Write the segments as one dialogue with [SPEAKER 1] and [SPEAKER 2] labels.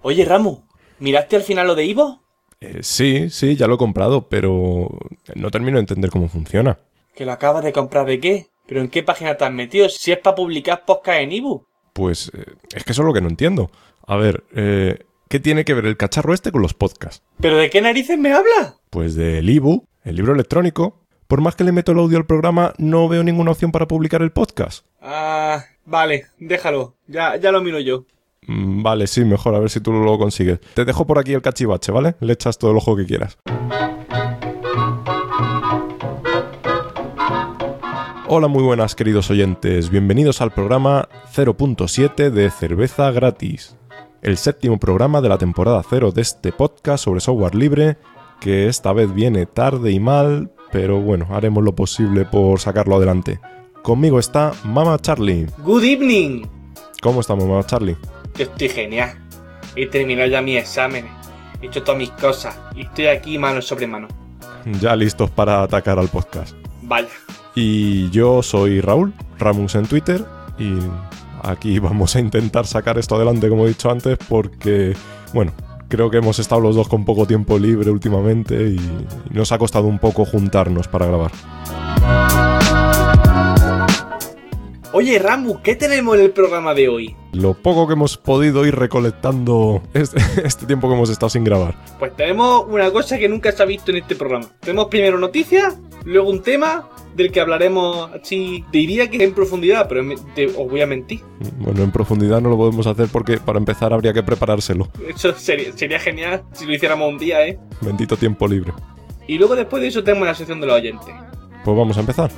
[SPEAKER 1] Oye, Ramu, ¿miraste al final lo de Ivo?
[SPEAKER 2] Sí, ya lo he comprado, pero no termino de entender cómo funciona.
[SPEAKER 1] ¿Que lo acabas de comprar de qué? ¿Pero en qué página te has metido? Si es para publicar podcast en Ivo.
[SPEAKER 2] Pues es que eso es lo que no entiendo. A ver, ¿qué tiene que ver el cacharro este con los podcasts?
[SPEAKER 1] ¿Pero de qué narices me hablas?
[SPEAKER 2] Pues del ebook, el libro electrónico. Por más que le meto el audio al programa, no veo ninguna opción para publicar el podcast.
[SPEAKER 1] Ah, vale, déjalo. Ya lo miro yo.
[SPEAKER 2] Vale, sí, mejor, a ver si tú lo consigues. Te dejo por aquí el cachivache, ¿vale? Le echas todo el ojo que quieras. Hola, muy buenas, queridos oyentes. Bienvenidos al programa 0.7 de Cerveza Gratis. El séptimo programa de la temporada 0 de este podcast sobre software libre, que esta vez viene tarde y mal, pero bueno, haremos lo posible por sacarlo adelante. Conmigo está Mama Charlie.
[SPEAKER 1] Good evening.
[SPEAKER 2] ¿Cómo estamos, Mama Charlie?
[SPEAKER 1] Yo estoy genial. He terminado ya mis exámenes. He hecho todas mis cosas. Y estoy aquí mano sobre mano.
[SPEAKER 2] Ya listos para atacar al podcast.
[SPEAKER 1] Vaya.
[SPEAKER 2] Y yo soy Raúl, Ramus en Twitter, y aquí vamos a intentar sacar esto adelante, como he dicho antes, porque, bueno, creo que hemos estado los dos con poco tiempo libre últimamente y nos ha costado un poco juntarnos para grabar.
[SPEAKER 1] Oye, Ramu, ¿qué tenemos en el programa de hoy?
[SPEAKER 2] Lo poco que hemos podido ir recolectando este tiempo que hemos estado sin grabar.
[SPEAKER 1] Pues tenemos una cosa que nunca se ha visto en este programa. Tenemos primero noticias, luego un tema del que hablaremos así, diría que en profundidad, pero os voy a mentir.
[SPEAKER 2] Bueno, en profundidad no lo podemos hacer porque para empezar habría que preparárselo.
[SPEAKER 1] Eso sería genial si lo hiciéramos un día, ¿eh?
[SPEAKER 2] Bendito tiempo libre.
[SPEAKER 1] Y luego después de eso tenemos la sección de los oyentes.
[SPEAKER 2] Pues vamos a empezar.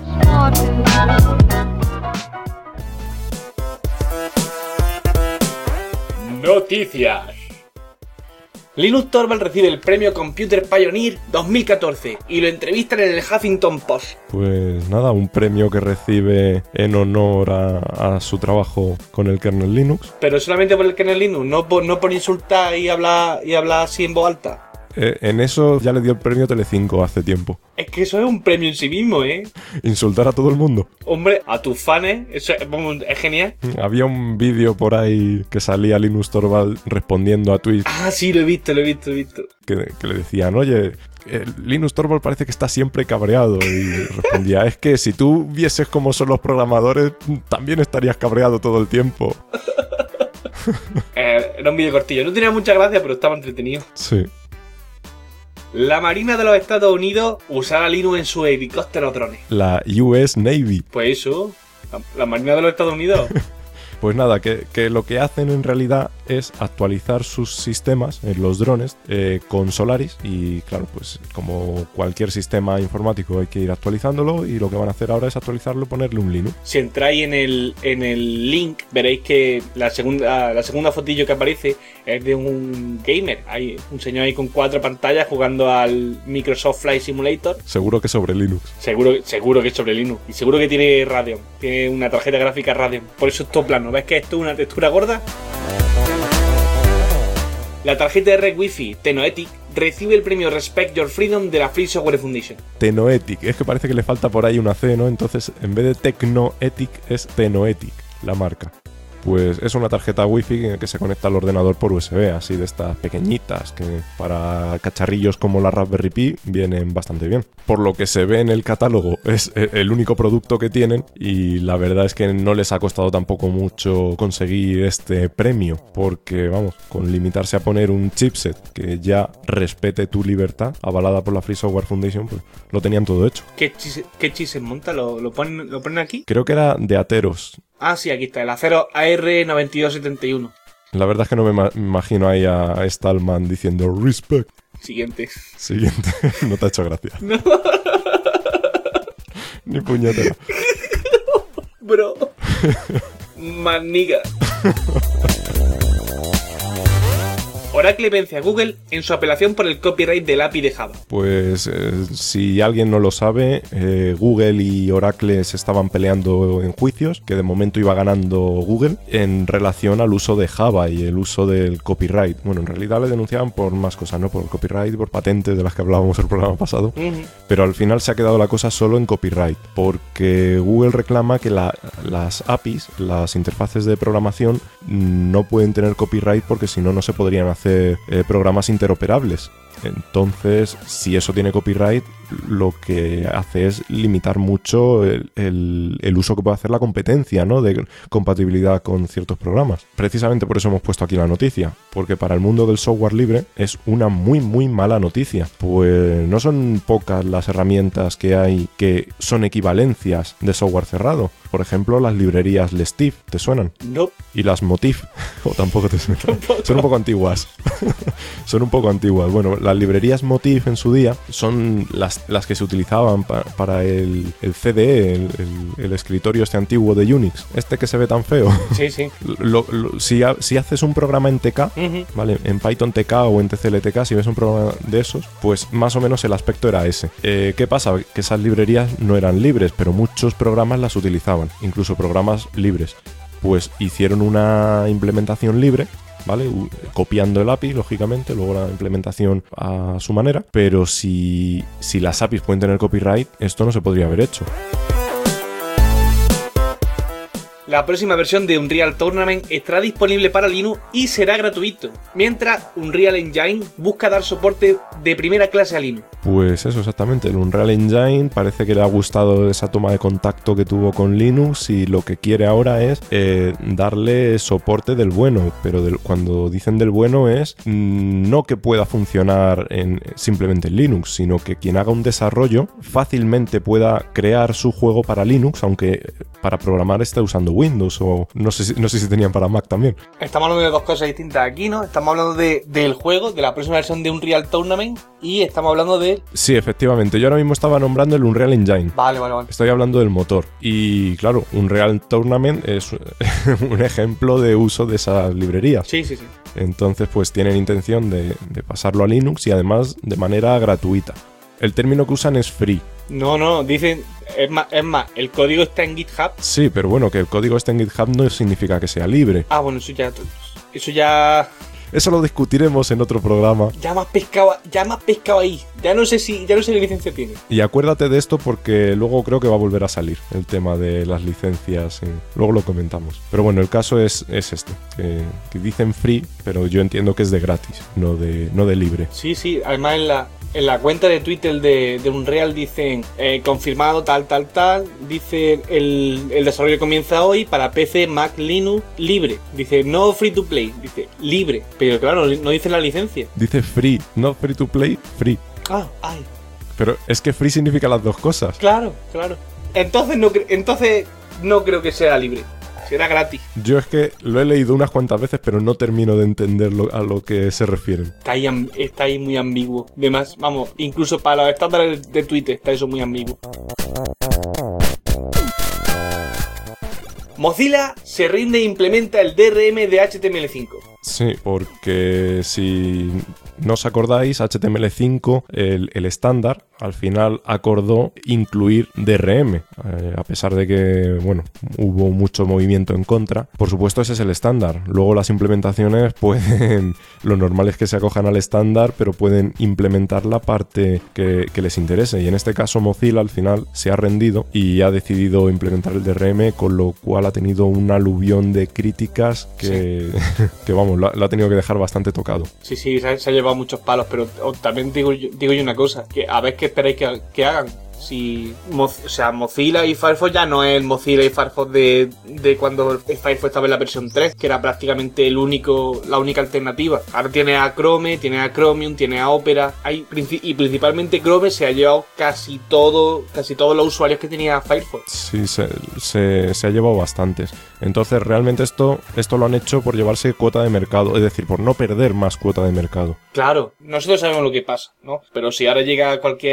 [SPEAKER 1] Noticias. Linus Torvalds recibe el premio Computer Pioneer 2014 y lo entrevistan en el Huffington Post.
[SPEAKER 2] Pues nada, un premio que recibe en honor a su trabajo con el kernel Linux.
[SPEAKER 1] Pero solamente por el kernel Linux, no por insultar y hablar así en voz alta.
[SPEAKER 2] En eso ya le dio el premio Telecinco hace tiempo.
[SPEAKER 1] Es que eso es un premio en sí mismo, ¿eh?
[SPEAKER 2] Insultar a todo el mundo.
[SPEAKER 1] Hombre, a tus fans, eso es genial.
[SPEAKER 2] Había un vídeo por ahí que salía Linus Torvalds respondiendo a tweets.
[SPEAKER 1] Ah, sí, lo he visto.
[SPEAKER 2] Que le decían, oye, Linus Torvalds parece que está siempre cabreado. Y respondía, es que si tú vieses cómo son los programadores, también estarías cabreado todo el tiempo.
[SPEAKER 1] Era un vídeo cortillo. No tenía mucha gracia, pero estaba entretenido.
[SPEAKER 2] Sí.
[SPEAKER 1] La Marina de los Estados Unidos usará Linux en sus helicópteros drones.
[SPEAKER 2] La US Navy.
[SPEAKER 1] Pues eso, la Marina de los Estados Unidos.
[SPEAKER 2] Pues nada, que lo que hacen en realidad es actualizar sus sistemas en los drones con Solaris y claro, pues como cualquier sistema informático hay que ir actualizándolo y lo que van a hacer ahora es actualizarlo y ponerle un Linux.
[SPEAKER 1] Si entráis en el link veréis que la segunda fotillo que aparece es de un gamer. Hay un señor ahí con 4 pantallas jugando al Microsoft Flight Simulator.
[SPEAKER 2] Seguro que sobre Linux.
[SPEAKER 1] Seguro que es sobre Linux. Y seguro que tiene Radeon. Tiene una tarjeta gráfica Radeon. Por eso es todo plano. ¿Ves que esto es una textura gorda? La tarjeta de red Wi-Fi Tenoetic recibe el premio Respect Your Freedom de la Free Software Foundation.
[SPEAKER 2] Tenoetic, es que parece que le falta por ahí una C, ¿no? Entonces, en vez de Tecnoetic, es Tenoetic, la marca. Pues es una tarjeta Wi-Fi que se conecta al ordenador por USB, así de estas pequeñitas, que para cacharrillos como la Raspberry Pi vienen bastante bien. Por lo que se ve en el catálogo, es el único producto que tienen y la verdad es que no les ha costado tampoco mucho conseguir este premio, porque vamos, con limitarse a poner un chipset que ya respete tu libertad, avalada por la Free Software Foundation, pues lo tenían todo hecho.
[SPEAKER 1] ¿Qué chipset monta? ¿Lo ponen aquí?
[SPEAKER 2] Creo que era de Atheros.
[SPEAKER 1] Ah, sí, aquí está, el Acero AR9271.
[SPEAKER 2] La verdad es que no me imagino ahí a Stallman diciendo respect.
[SPEAKER 1] Siguiente.
[SPEAKER 2] No te ha hecho gracia.
[SPEAKER 1] No.
[SPEAKER 2] Ni puñetera.
[SPEAKER 1] Bro. Maniga. Oracle vence a Google en su apelación por el copyright del API de Java.
[SPEAKER 2] Pues si alguien no lo sabe, Google y Oracle se estaban peleando en juicios, que de momento iba ganando Google, en relación al uso de Java y el uso del copyright. Bueno, en realidad le denunciaban por más cosas, ¿no? Por copyright y por patentes de las que hablábamos el programa pasado. Pero al final se ha quedado la cosa solo en copyright, porque Google reclama que las APIs, las interfaces de programación, no pueden tener copyright porque si no, no se podrían hacer programas interoperables. Entonces, si eso tiene copyright, lo que hace es limitar mucho el uso que puede hacer la competencia, ¿no? De compatibilidad con ciertos programas. Precisamente por eso hemos puesto aquí la noticia, porque para el mundo del software libre es una muy muy mala noticia, pues no son pocas las herramientas que hay que son equivalencias de software cerrado. Por ejemplo, las librerías Lestif, ¿te suenan?
[SPEAKER 1] No.
[SPEAKER 2] Y las Motif, o tampoco te suenan. Son un poco antiguas. Son un poco antiguas. Bueno, las librerías Motif en su día son las que se utilizaban para el CDE, el escritorio este antiguo de Unix, este que se ve tan feo.
[SPEAKER 1] Sí, sí.
[SPEAKER 2] Si haces un programa en TK, ¿vale? En Python TK o en TCL/TK, si ves un programa de esos, pues más o menos el aspecto era ese. ¿Qué pasa? Que esas librerías no eran libres, pero muchos programas las utilizaban, incluso programas libres. Pues hicieron una implementación libre, ¿vale? Copiando el API, lógicamente, luego la implementación a su manera, pero si las APIs pueden tener copyright, esto no se podría haber hecho.
[SPEAKER 1] La próxima versión de Unreal Tournament estará disponible para Linux y será gratuito, mientras Unreal Engine busca dar soporte de primera clase a Linux.
[SPEAKER 2] Pues eso, exactamente. El Unreal Engine parece que le ha gustado esa toma de contacto que tuvo con Linux y lo que quiere ahora es darle soporte del bueno, pero cuando dicen del bueno es no que pueda funcionar simplemente en Linux, sino que quien haga un desarrollo fácilmente pueda crear su juego para Linux, aunque para programar esté usando Windows, o no sé si tenían para Mac también.
[SPEAKER 1] Estamos hablando de dos cosas distintas aquí, ¿no? Estamos hablando del juego, de la próxima versión de Unreal Tournament, y estamos hablando de...
[SPEAKER 2] Sí, efectivamente. Yo ahora mismo estaba nombrando el Unreal Engine.
[SPEAKER 1] Vale.
[SPEAKER 2] Estoy hablando del motor. Y claro, Unreal Tournament es un ejemplo de uso de esas librerías.
[SPEAKER 1] Sí.
[SPEAKER 2] Entonces, pues tienen intención de pasarlo a Linux y además de manera gratuita. El término que usan es free.
[SPEAKER 1] No, dicen... Es más, el código está en GitHub.
[SPEAKER 2] Sí, pero bueno, que el código esté en GitHub no significa que sea libre.
[SPEAKER 1] Ah, bueno, eso ya...
[SPEAKER 2] Eso lo discutiremos en otro programa.
[SPEAKER 1] Ya me has pescado ahí. Ya no sé qué licencia tiene.
[SPEAKER 2] Y acuérdate de esto porque luego creo que va a volver a salir el tema de las licencias. Luego lo comentamos. Pero bueno, el caso es este. Que dicen free, pero yo entiendo que es de gratis, no de libre.
[SPEAKER 1] Sí. Además en la cuenta de Twitter de Unreal dicen confirmado tal. Dice el desarrollo comienza hoy para PC, Mac, Linux, libre. Dice no free to play. Dice libre. Pero claro, no dice la licencia.
[SPEAKER 2] Dice free, no free to play, free.
[SPEAKER 1] Ay.
[SPEAKER 2] Pero es que free significa las dos cosas.
[SPEAKER 1] Claro. Entonces no creo que sea libre. Será gratis.
[SPEAKER 2] Yo es que lo he leído unas cuantas veces, pero no termino de entender a lo que se refieren.
[SPEAKER 1] Está ahí muy ambiguo. Además, vamos, incluso para los estándares de Twitter está eso muy ambiguo. Mozilla se rinde e implementa el DRM de HTML5.
[SPEAKER 2] Sí, porque si no os acordáis, HTML5, el estándar, al final acordó incluir DRM, a pesar de que, bueno, hubo mucho movimiento en contra. Por supuesto, ese es el estándar. Luego las implementaciones pueden, lo normal es que se acojan al estándar, pero pueden implementar la parte que les interese. Y en este caso Mozilla al final se ha rendido y ha decidido implementar el DRM, con lo cual ha tenido un aluvión de críticas que, sí. Que vamos, lo ha tenido que dejar bastante tocado.
[SPEAKER 1] Sí, se ha llevado muchos palos, pero también digo yo una cosa, que a ver qué esperáis que hagan. Si, Mozilla y Firefox ya no es el Mozilla y Firefox de cuando el Firefox estaba en la versión 3, que era prácticamente la única alternativa. Ahora tiene a Chrome, tiene a Chromium, tiene a Opera, y principalmente Chrome se ha llevado casi todos los usuarios que tenía Firefox.
[SPEAKER 2] Sí, se ha llevado bastantes. Entonces realmente esto lo han hecho por llevarse cuota de mercado, es decir, por no perder más cuota de mercado.
[SPEAKER 1] Claro, nosotros sabemos lo que pasa, ¿no? Pero si ahora llega cualquier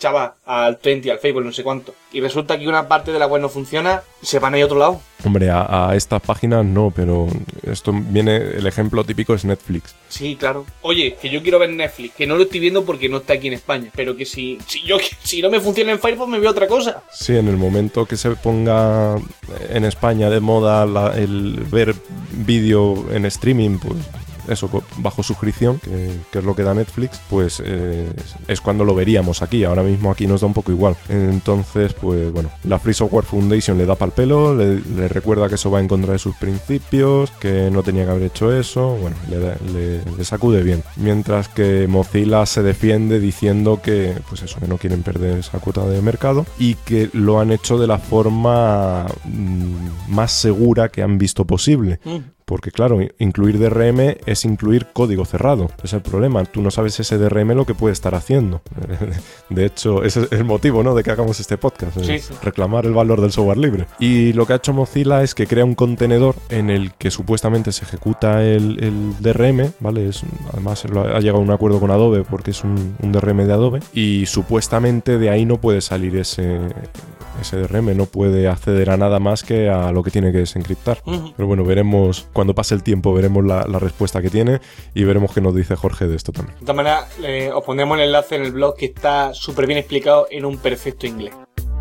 [SPEAKER 1] chaval, al 20, al Facebook, no sé cuánto. Y resulta que una parte de la web no funciona, se van a ir a otro lado.
[SPEAKER 2] Hombre, a estas páginas no, pero esto viene, el ejemplo típico es Netflix.
[SPEAKER 1] Sí, claro. Oye, que yo quiero ver Netflix, que no lo estoy viendo porque no está aquí en España, pero que si no me funciona en Firefox me veo otra cosa.
[SPEAKER 2] Sí, en el momento que se ponga en España de moda el ver vídeo en streaming, pues eso, bajo suscripción, que es lo que da Netflix, pues es cuando lo veríamos aquí. Ahora mismo aquí nos da un poco igual. Entonces, pues bueno, la Free Software Foundation le da pa'l pelo, le recuerda que eso va en contra de sus principios, que no tenía que haber hecho eso, bueno, le sacude bien. Mientras que Mozilla se defiende diciendo que, pues eso, que no quieren perder esa cuota de mercado y que lo han hecho de la forma más segura que han visto posible. Porque claro, incluir DRM es incluir código cerrado. Ese es el problema. Tú no sabes ese DRM lo que puede estar haciendo. De hecho, ese es el motivo, ¿no?, de que hagamos este podcast.
[SPEAKER 1] Sí.
[SPEAKER 2] Reclamar el valor del software libre. Y lo que ha hecho Mozilla es que crea un contenedor en el que supuestamente se ejecuta el DRM, ¿vale? Además, ha llegado a un acuerdo con Adobe porque es un DRM de Adobe. Y supuestamente de ahí no puede salir ese DRM, no puede acceder a nada más que a lo que tiene que desencriptar. Pero bueno, veremos, cuando pase el tiempo, veremos la respuesta que tiene y veremos qué nos dice Jorge de esto también.
[SPEAKER 1] De todas maneras, os pondremos el enlace en el blog que está súper bien explicado en un perfecto inglés.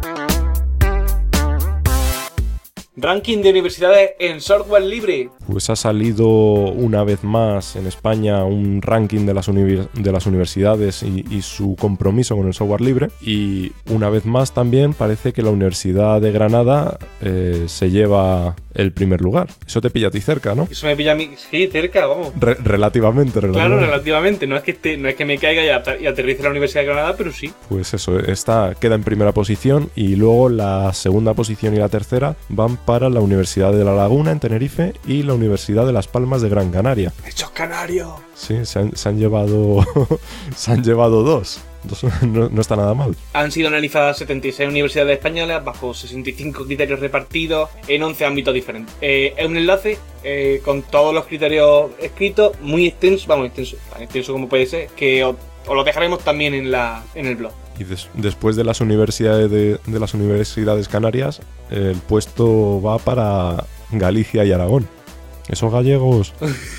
[SPEAKER 1] Ranking de universidades en software libre.
[SPEAKER 2] Pues ha salido una vez más en España un ranking de las universidades y su compromiso con el software libre. Y una vez más también parece que la Universidad de Granada se lleva el primer lugar. Eso te pilla a ti cerca, ¿no?
[SPEAKER 1] Eso me pilla a mí, sí, cerca, vamos.
[SPEAKER 2] Relativamente.
[SPEAKER 1] Claro, relativamente. No es que me caiga y aterrice en la Universidad de Granada, pero sí.
[SPEAKER 2] Pues eso, queda en primera posición y luego la segunda posición y la tercera van para la Universidad de La Laguna en Tenerife y la Universidad de Las Palmas de Gran Canaria.
[SPEAKER 1] ¡Hechos canarios!
[SPEAKER 2] Sí, se han llevado dos. No está nada mal.
[SPEAKER 1] Han sido analizadas 76 universidades españolas bajo 65 criterios repartidos en 11 ámbitos diferentes. Es un enlace con todos los criterios escritos, muy extenso, tan extenso como puede ser, que os lo dejaremos también en el blog.
[SPEAKER 2] Y después de las universidades de las universidades canarias, el puesto va para Galicia y Aragón. Esos gallegos.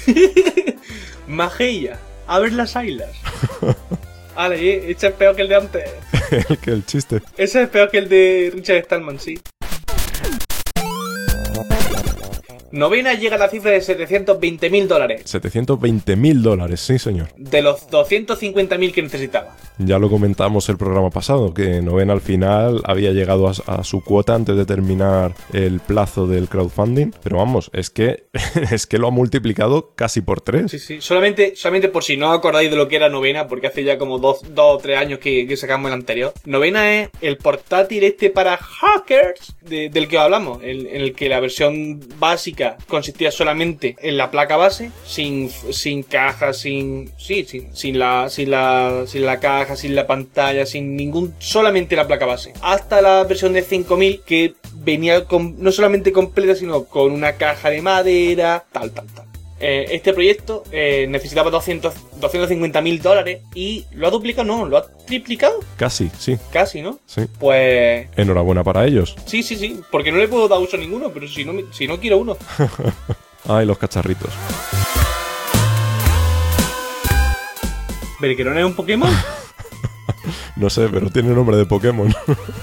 [SPEAKER 1] Mageia, a ver las ailas. Vale, ese es peor que el de antes.
[SPEAKER 2] el chiste.
[SPEAKER 1] Ese es peor que el de Richard Stallman, sí. Novena llega a la cifra de $720.000.
[SPEAKER 2] $720.000, sí señor.
[SPEAKER 1] De los 250.000 que necesitaba.
[SPEAKER 2] Ya lo comentamos el programa pasado, que Novena al final había llegado a su cuota antes de terminar el plazo del crowdfunding. Pero vamos, es que lo ha multiplicado casi por 3.
[SPEAKER 1] Sí. Solamente por si no os acordáis de lo que era Novena, porque hace ya como 2 o 3 años que sacamos el anterior. Novena es el portátil para hackers del que hablamos, en el que la versión básica consistía solamente en la placa base, sin caja, sin la caja, sin la pantalla, sin ningún, solamente la placa base. Hasta la versión de 5000 que venía no solamente completa, sino con una caja de madera, tal. Este proyecto necesitaba $250.000 y lo ha duplicado, no, lo ha triplicado.
[SPEAKER 2] Casi, sí.
[SPEAKER 1] Casi, ¿no?
[SPEAKER 2] Sí.
[SPEAKER 1] Pues...
[SPEAKER 2] enhorabuena para ellos.
[SPEAKER 1] Sí, porque no le puedo dar uso a ninguno, pero si no quiero uno.
[SPEAKER 2] Ay, los cacharritos.
[SPEAKER 1] ¿Bergerón es un Pokémon?
[SPEAKER 2] No sé, pero tiene nombre de Pokémon.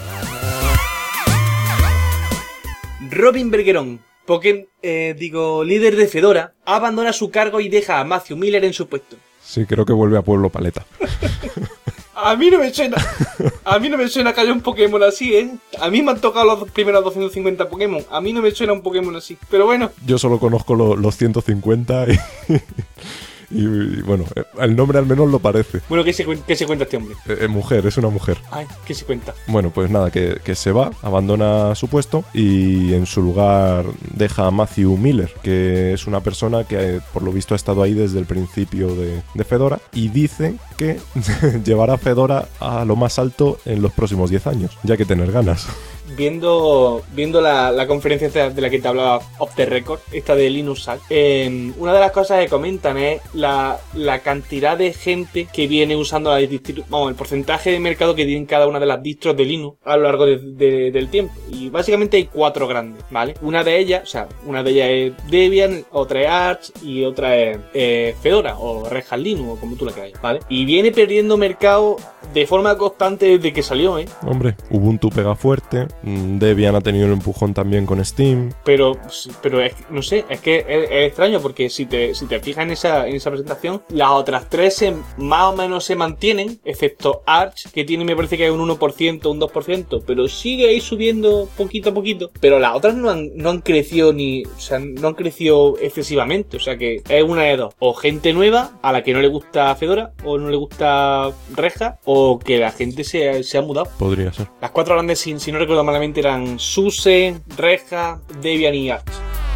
[SPEAKER 1] Robin Bergeron, líder de Fedora, abandona su cargo y deja a Matthew Miller en su puesto.
[SPEAKER 2] Sí, creo que vuelve a Pueblo Paleta.
[SPEAKER 1] A mí no me suena que haya un Pokémon así, ¿eh? A mí me han tocado los primeros 250 Pokémon. A mí no me suena un Pokémon así, pero bueno.
[SPEAKER 2] Yo solo conozco los 150 y bueno, el nombre al menos lo parece.
[SPEAKER 1] Bueno, ¿qué se cuenta este hombre?
[SPEAKER 2] Es una mujer.
[SPEAKER 1] Ay, ¿qué se cuenta?
[SPEAKER 2] Bueno, pues nada, que se va, abandona su puesto y en su lugar deja a Matthew Miller, que es una persona que por lo visto ha estado ahí desde el principio de Fedora y dice que llevará Fedora a lo más alto en los próximos 10 años, ya que tener ganas.
[SPEAKER 1] Viendo la conferencia de la que te hablaba off the record, esta de Linux Hack, una de las cosas que comentan es la cantidad de gente que viene usando el porcentaje de mercado que tienen cada una de las distros de Linux a lo largo del tiempo. Y básicamente hay 4 grandes, ¿vale? Una de ellas es Debian, otra es Arch y otra es Fedora o Red Hat Linux o como tú la quieras, ¿vale? Y viene perdiendo mercado de forma constante desde que salió, ¿eh?
[SPEAKER 2] Hombre, Ubuntu pega fuerte, Debian ha tenido un empujón también con Steam.
[SPEAKER 1] Pero no sé, es que es extraño porque si te fijas en esa presentación, las otras 3 más o menos se mantienen, excepto Arch, que tiene, me parece que hay un 1%, un 2%, pero sigue ahí subiendo poquito a poquito. Pero las otras no han crecido no han crecido excesivamente, o sea que es una de dos. O gente nueva a la que no le gusta Fedora, o no le gusta Red Hat, o que la gente se ha mudado.
[SPEAKER 2] Podría ser.
[SPEAKER 1] Las 4 grandes, si no recuerdo malamente, eran SUSE, Red Hat, Debian y Arch.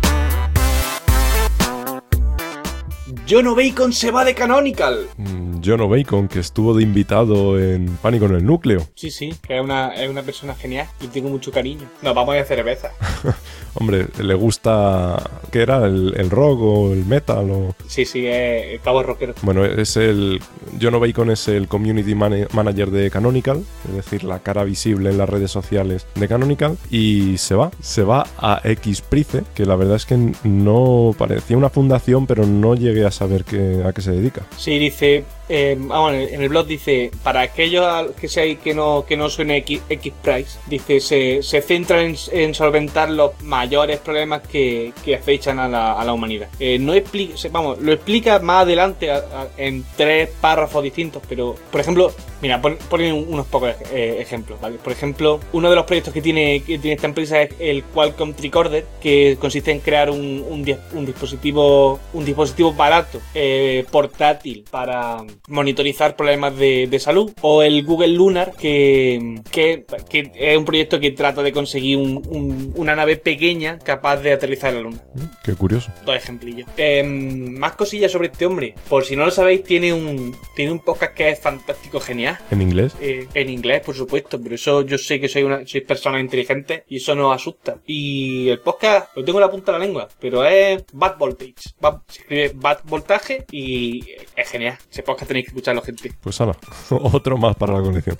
[SPEAKER 1] John Bacon se va de Canonical.
[SPEAKER 2] John Bacon, que estuvo de invitado en Pánico en el Núcleo.
[SPEAKER 1] Sí, que es una persona genial y tengo mucho cariño. Nos vamos a cerveza.
[SPEAKER 2] Hombre, ¿le gusta qué era? ¿El rock o el metal? O...
[SPEAKER 1] Sí, es el pavo rockero.
[SPEAKER 2] Bueno, John Bacon es el community manager de Canonical, es decir, la cara visible en las redes sociales de Canonical, y se va a Xprize, que la verdad es que no parecía una fundación, pero no llegué a saber a qué se dedica.
[SPEAKER 1] Sí, dice... en el blog dice, para aquellos que no suene Xprize, dice, se centra en solventar los mayores problemas que acechan a la humanidad. Lo explica más adelante en 3 párrafos distintos, pero, por ejemplo, mira, ponen unos pocos ejemplos, ¿vale? Por ejemplo, uno de los proyectos que tiene esta empresa es el Qualcomm Tricorder, que consiste en crear un dispositivo barato, portátil, para monitorizar problemas de salud, o el Google Lunar, que es un proyecto que trata de conseguir una nave pequeña capaz de aterrizar en la luna.
[SPEAKER 2] Qué curioso.
[SPEAKER 1] 2 ejemplillos. Más cosillas sobre este hombre. Por si no lo sabéis, tiene un podcast que es fantástico, genial.
[SPEAKER 2] ¿En inglés?
[SPEAKER 1] En inglés, por supuesto, pero eso yo sé que sois personas inteligentes y eso nos asusta. Y el podcast lo tengo en la punta de la lengua, pero es Bad Voltage. Se escribe Bad Voltage y es genial. Ese podcast tenéis que escucharlo, gente.
[SPEAKER 2] Pues hala, otro más para la colección.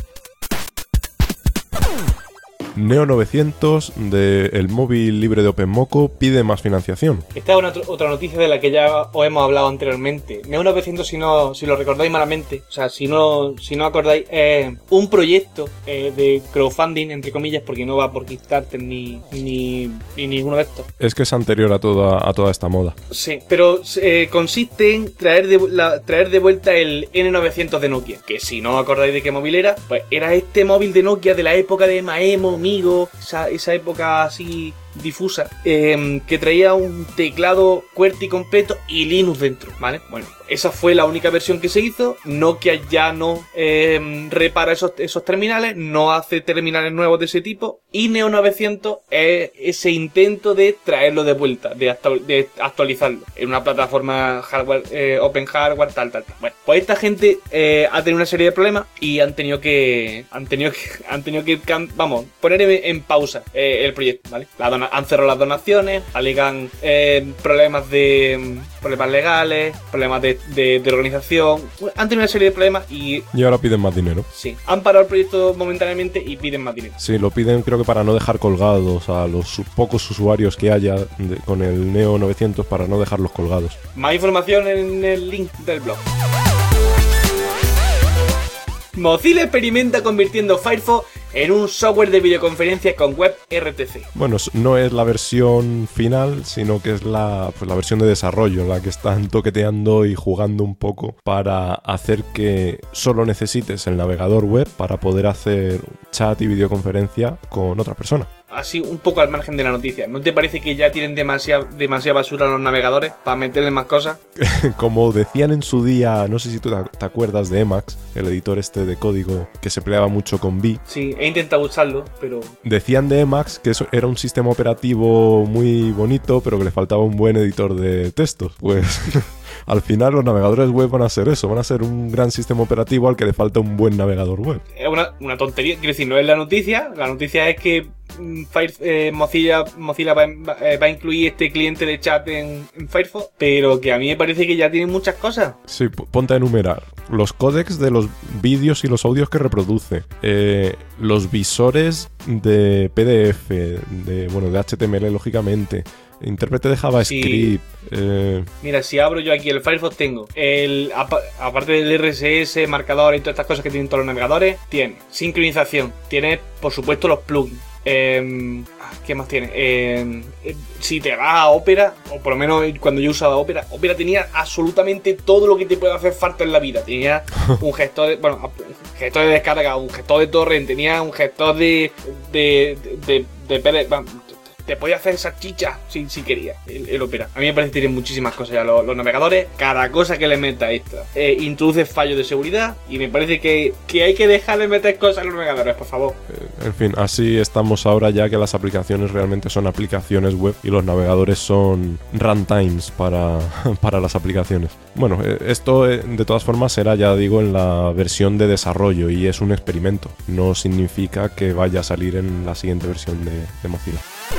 [SPEAKER 2] Neo 900 del móvil libre de OpenMoko pide más financiación.
[SPEAKER 1] Esta es otra noticia de la que ya os hemos hablado anteriormente. Neo 900, si lo recordáis malamente, o sea, si no acordáis, es un proyecto de crowdfunding, entre comillas, porque no va por Kickstarter ni ninguno de estos.
[SPEAKER 2] Es que es anterior a toda esta moda.
[SPEAKER 1] Sí, pero consiste en traer de vuelta el N900 de Nokia, que si no acordáis de qué móvil era, pues era este móvil de Nokia de la época de Maemo, Amigo, esa época así difusa, que traía un teclado QWERTY completo y Linux dentro, ¿vale? Bueno, esa fue la única versión que se hizo. Nokia ya no repara esos terminales, no hace terminales nuevos de ese tipo, y Neo 900 es ese intento de traerlo de vuelta, de actualizarlo en una plataforma hardware, open hardware, tal. Bueno, pues esta gente ha tenido una serie de problemas y han tenido que poner en pausa el proyecto, ¿vale? Han cerrado las donaciones, alegan problemas legales, problemas de organización. Han tenido una serie de problemas y
[SPEAKER 2] ahora piden más dinero.
[SPEAKER 1] Sí, han parado el proyecto momentáneamente y piden más dinero.
[SPEAKER 2] Sí, lo piden creo que para no dejar colgados a los pocos usuarios que haya con el Neo 900, para no dejarlos colgados.
[SPEAKER 1] Más información en el link del blog. Mozilla experimenta convirtiendo Firefox en un software de videoconferencias con WebRTC.
[SPEAKER 2] Bueno, no es la versión final, sino que es la versión de desarrollo en la que están toqueteando y jugando un poco para hacer que solo necesites el navegador web para poder hacer chat y videoconferencia con otra persona.
[SPEAKER 1] Así un poco al margen de la noticia. ¿No te parece que ya tienen demasiada basura los navegadores para meterle más cosas?
[SPEAKER 2] Como decían en su día, no sé si tú te acuerdas de Emacs, el editor este de código que se peleaba mucho con Vi.
[SPEAKER 1] Sí, he intentado usarlo, pero...
[SPEAKER 2] Decían de Emacs que eso era un sistema operativo muy bonito, pero que le faltaba un buen editor de textos. Pues... al final los navegadores web van a ser eso, van a ser un gran sistema operativo al que le falta un buen navegador web.
[SPEAKER 1] Es una tontería, quiero decir, no es la noticia es que Mozilla va a incluir este cliente de chat en Firefox, pero que a mí me parece que ya tiene muchas cosas.
[SPEAKER 2] Sí, ponte a enumerar los códecs de los vídeos y los audios que reproduce, los visores de PDF, de HTML, lógicamente, intérprete de JavaScript.
[SPEAKER 1] Sí. Mira, si abro yo aquí el Firefox, tengo aparte del RSS, marcador y todas estas cosas que tienen todos los navegadores, tiene sincronización, tiene por supuesto los plugins. ¿Qué más tiene? Si te vas a Opera, o por lo menos cuando yo usaba Opera tenía absolutamente todo lo que te puede hacer falta en la vida. Tenía un gestor de, gestor de descarga, un gestor de torrent, tenía un gestor de PDF. Te podía hacer esas chichas si querías el Opera. A mí me parece que tiene muchísimas cosas ya los navegadores. Cada cosa que le meta extra introduce fallos de seguridad. Y me parece que hay que dejar de meter cosas en los navegadores, por favor.
[SPEAKER 2] En fin, así estamos ahora, ya que las aplicaciones realmente son aplicaciones web y los navegadores son runtimes para las aplicaciones. Bueno, esto de todas formas será, ya digo, en la versión de desarrollo y es un experimento. No significa que vaya a salir en la siguiente versión de Mozilla.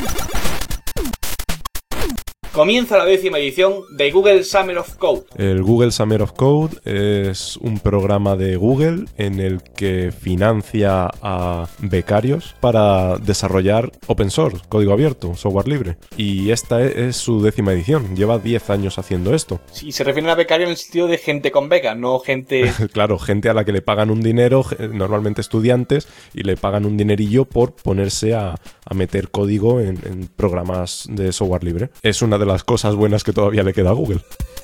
[SPEAKER 1] Comienza la 10ª edición de Google Summer of Code.
[SPEAKER 2] El Google Summer of Code es un programa de Google en el que financia a becarios para desarrollar open source, código abierto, software libre. Y esta es su 10ª edición. Lleva 10 años haciendo esto.
[SPEAKER 1] Sí, se refiere a becario en el sentido de gente con beca, no gente...
[SPEAKER 2] Claro, gente a la que le pagan un dinero, normalmente estudiantes, y le pagan un dinerillo por ponerse a meter código en programas de software libre. Es una de las cosas buenas que todavía le queda a Google.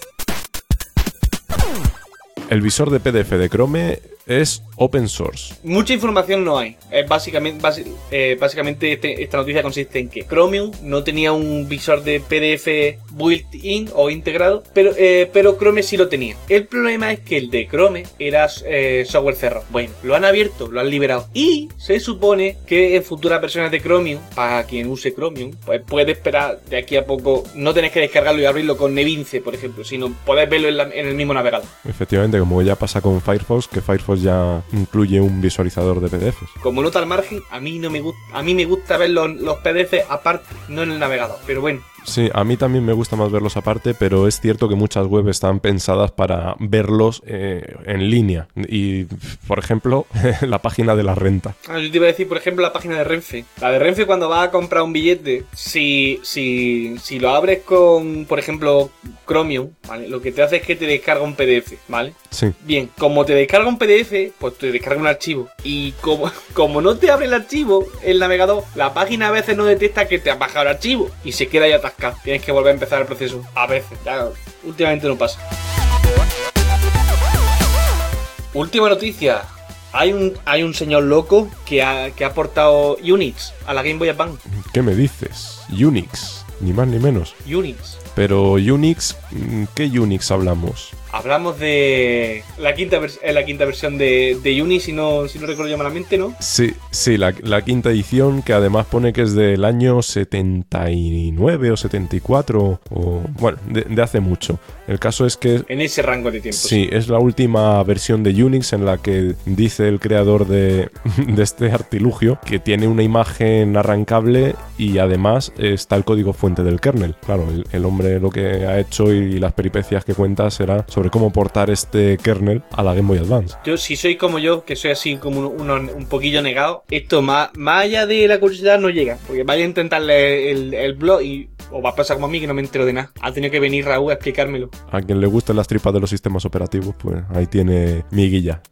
[SPEAKER 2] El visor de PDF de Chrome es open source.
[SPEAKER 1] Mucha información no hay. Básicamente esta noticia consiste en que Chromium no tenía un visor de PDF built-in o integrado, pero Chrome sí lo tenía. El problema es que el de Chrome era software cerrado. Bueno, lo han abierto, lo han liberado. Y se supone que en futuras versiones de Chromium, para quien use Chromium, pues puede esperar de aquí a poco. No tenés que descargarlo y abrirlo con Nevince, por ejemplo, sino podés verlo en el mismo navegador.
[SPEAKER 2] Efectivamente, como ya pasa con Firefox, que Firefox ya incluye un visualizador de PDFs.
[SPEAKER 1] Como nota al margen, a mí me gusta ver los PDFs aparte, no en el navegador, pero bueno.
[SPEAKER 2] Sí, a mí también me gusta más verlos aparte, pero es cierto que muchas webs están pensadas para verlos en línea. Y, por ejemplo, la página de la renta.
[SPEAKER 1] Yo te iba a decir, por ejemplo, la página de Renfe. La de Renfe, cuando vas a comprar un billete, si lo abres con, por ejemplo, Chromium, ¿vale? Lo que te hace es que te descarga un PDF, ¿vale?
[SPEAKER 2] Sí.
[SPEAKER 1] Bien, como te descarga un PDF, pues te descarga un archivo. Y como no te abre el archivo, el navegador, la página a veces no detecta que te has bajado el archivo y se queda ahí atascado. Tienes que volver a empezar el proceso. A veces, ya últimamente no pasa. Última noticia. Hay un señor loco que ha portado Unix a la Game Boy Advance.
[SPEAKER 2] ¿Qué me dices? Unix, ni más ni menos.
[SPEAKER 1] Unix.
[SPEAKER 2] Pero Unix, ¿qué Unix hablamos?
[SPEAKER 1] Hablamos de la quinta versión de Unix, si no recuerdo yo malamente, ¿no?
[SPEAKER 2] Sí, la quinta edición, que además pone que es del año 79 o 74, o bueno, de hace mucho. El caso es que...
[SPEAKER 1] En ese rango de tiempo.
[SPEAKER 2] Sí, es la última versión de Unix en la que dice el creador de este artilugio que tiene una imagen arrancable y además está el código fuente del kernel. Claro, el hombre lo que ha hecho y las peripecias que cuenta será sobre cómo portar este kernel a la Game Boy Advance.
[SPEAKER 1] Yo, si soy como yo, que soy así como un poquillo negado, esto más allá de la curiosidad no llega, porque vaya a intentar leer el blog y o va a pasar como a mí, que no me entero de nada. Ha tenido que venir Raúl a explicármelo.
[SPEAKER 2] A quien le gusten las tripas de los sistemas operativos, pues ahí tiene mi guilla.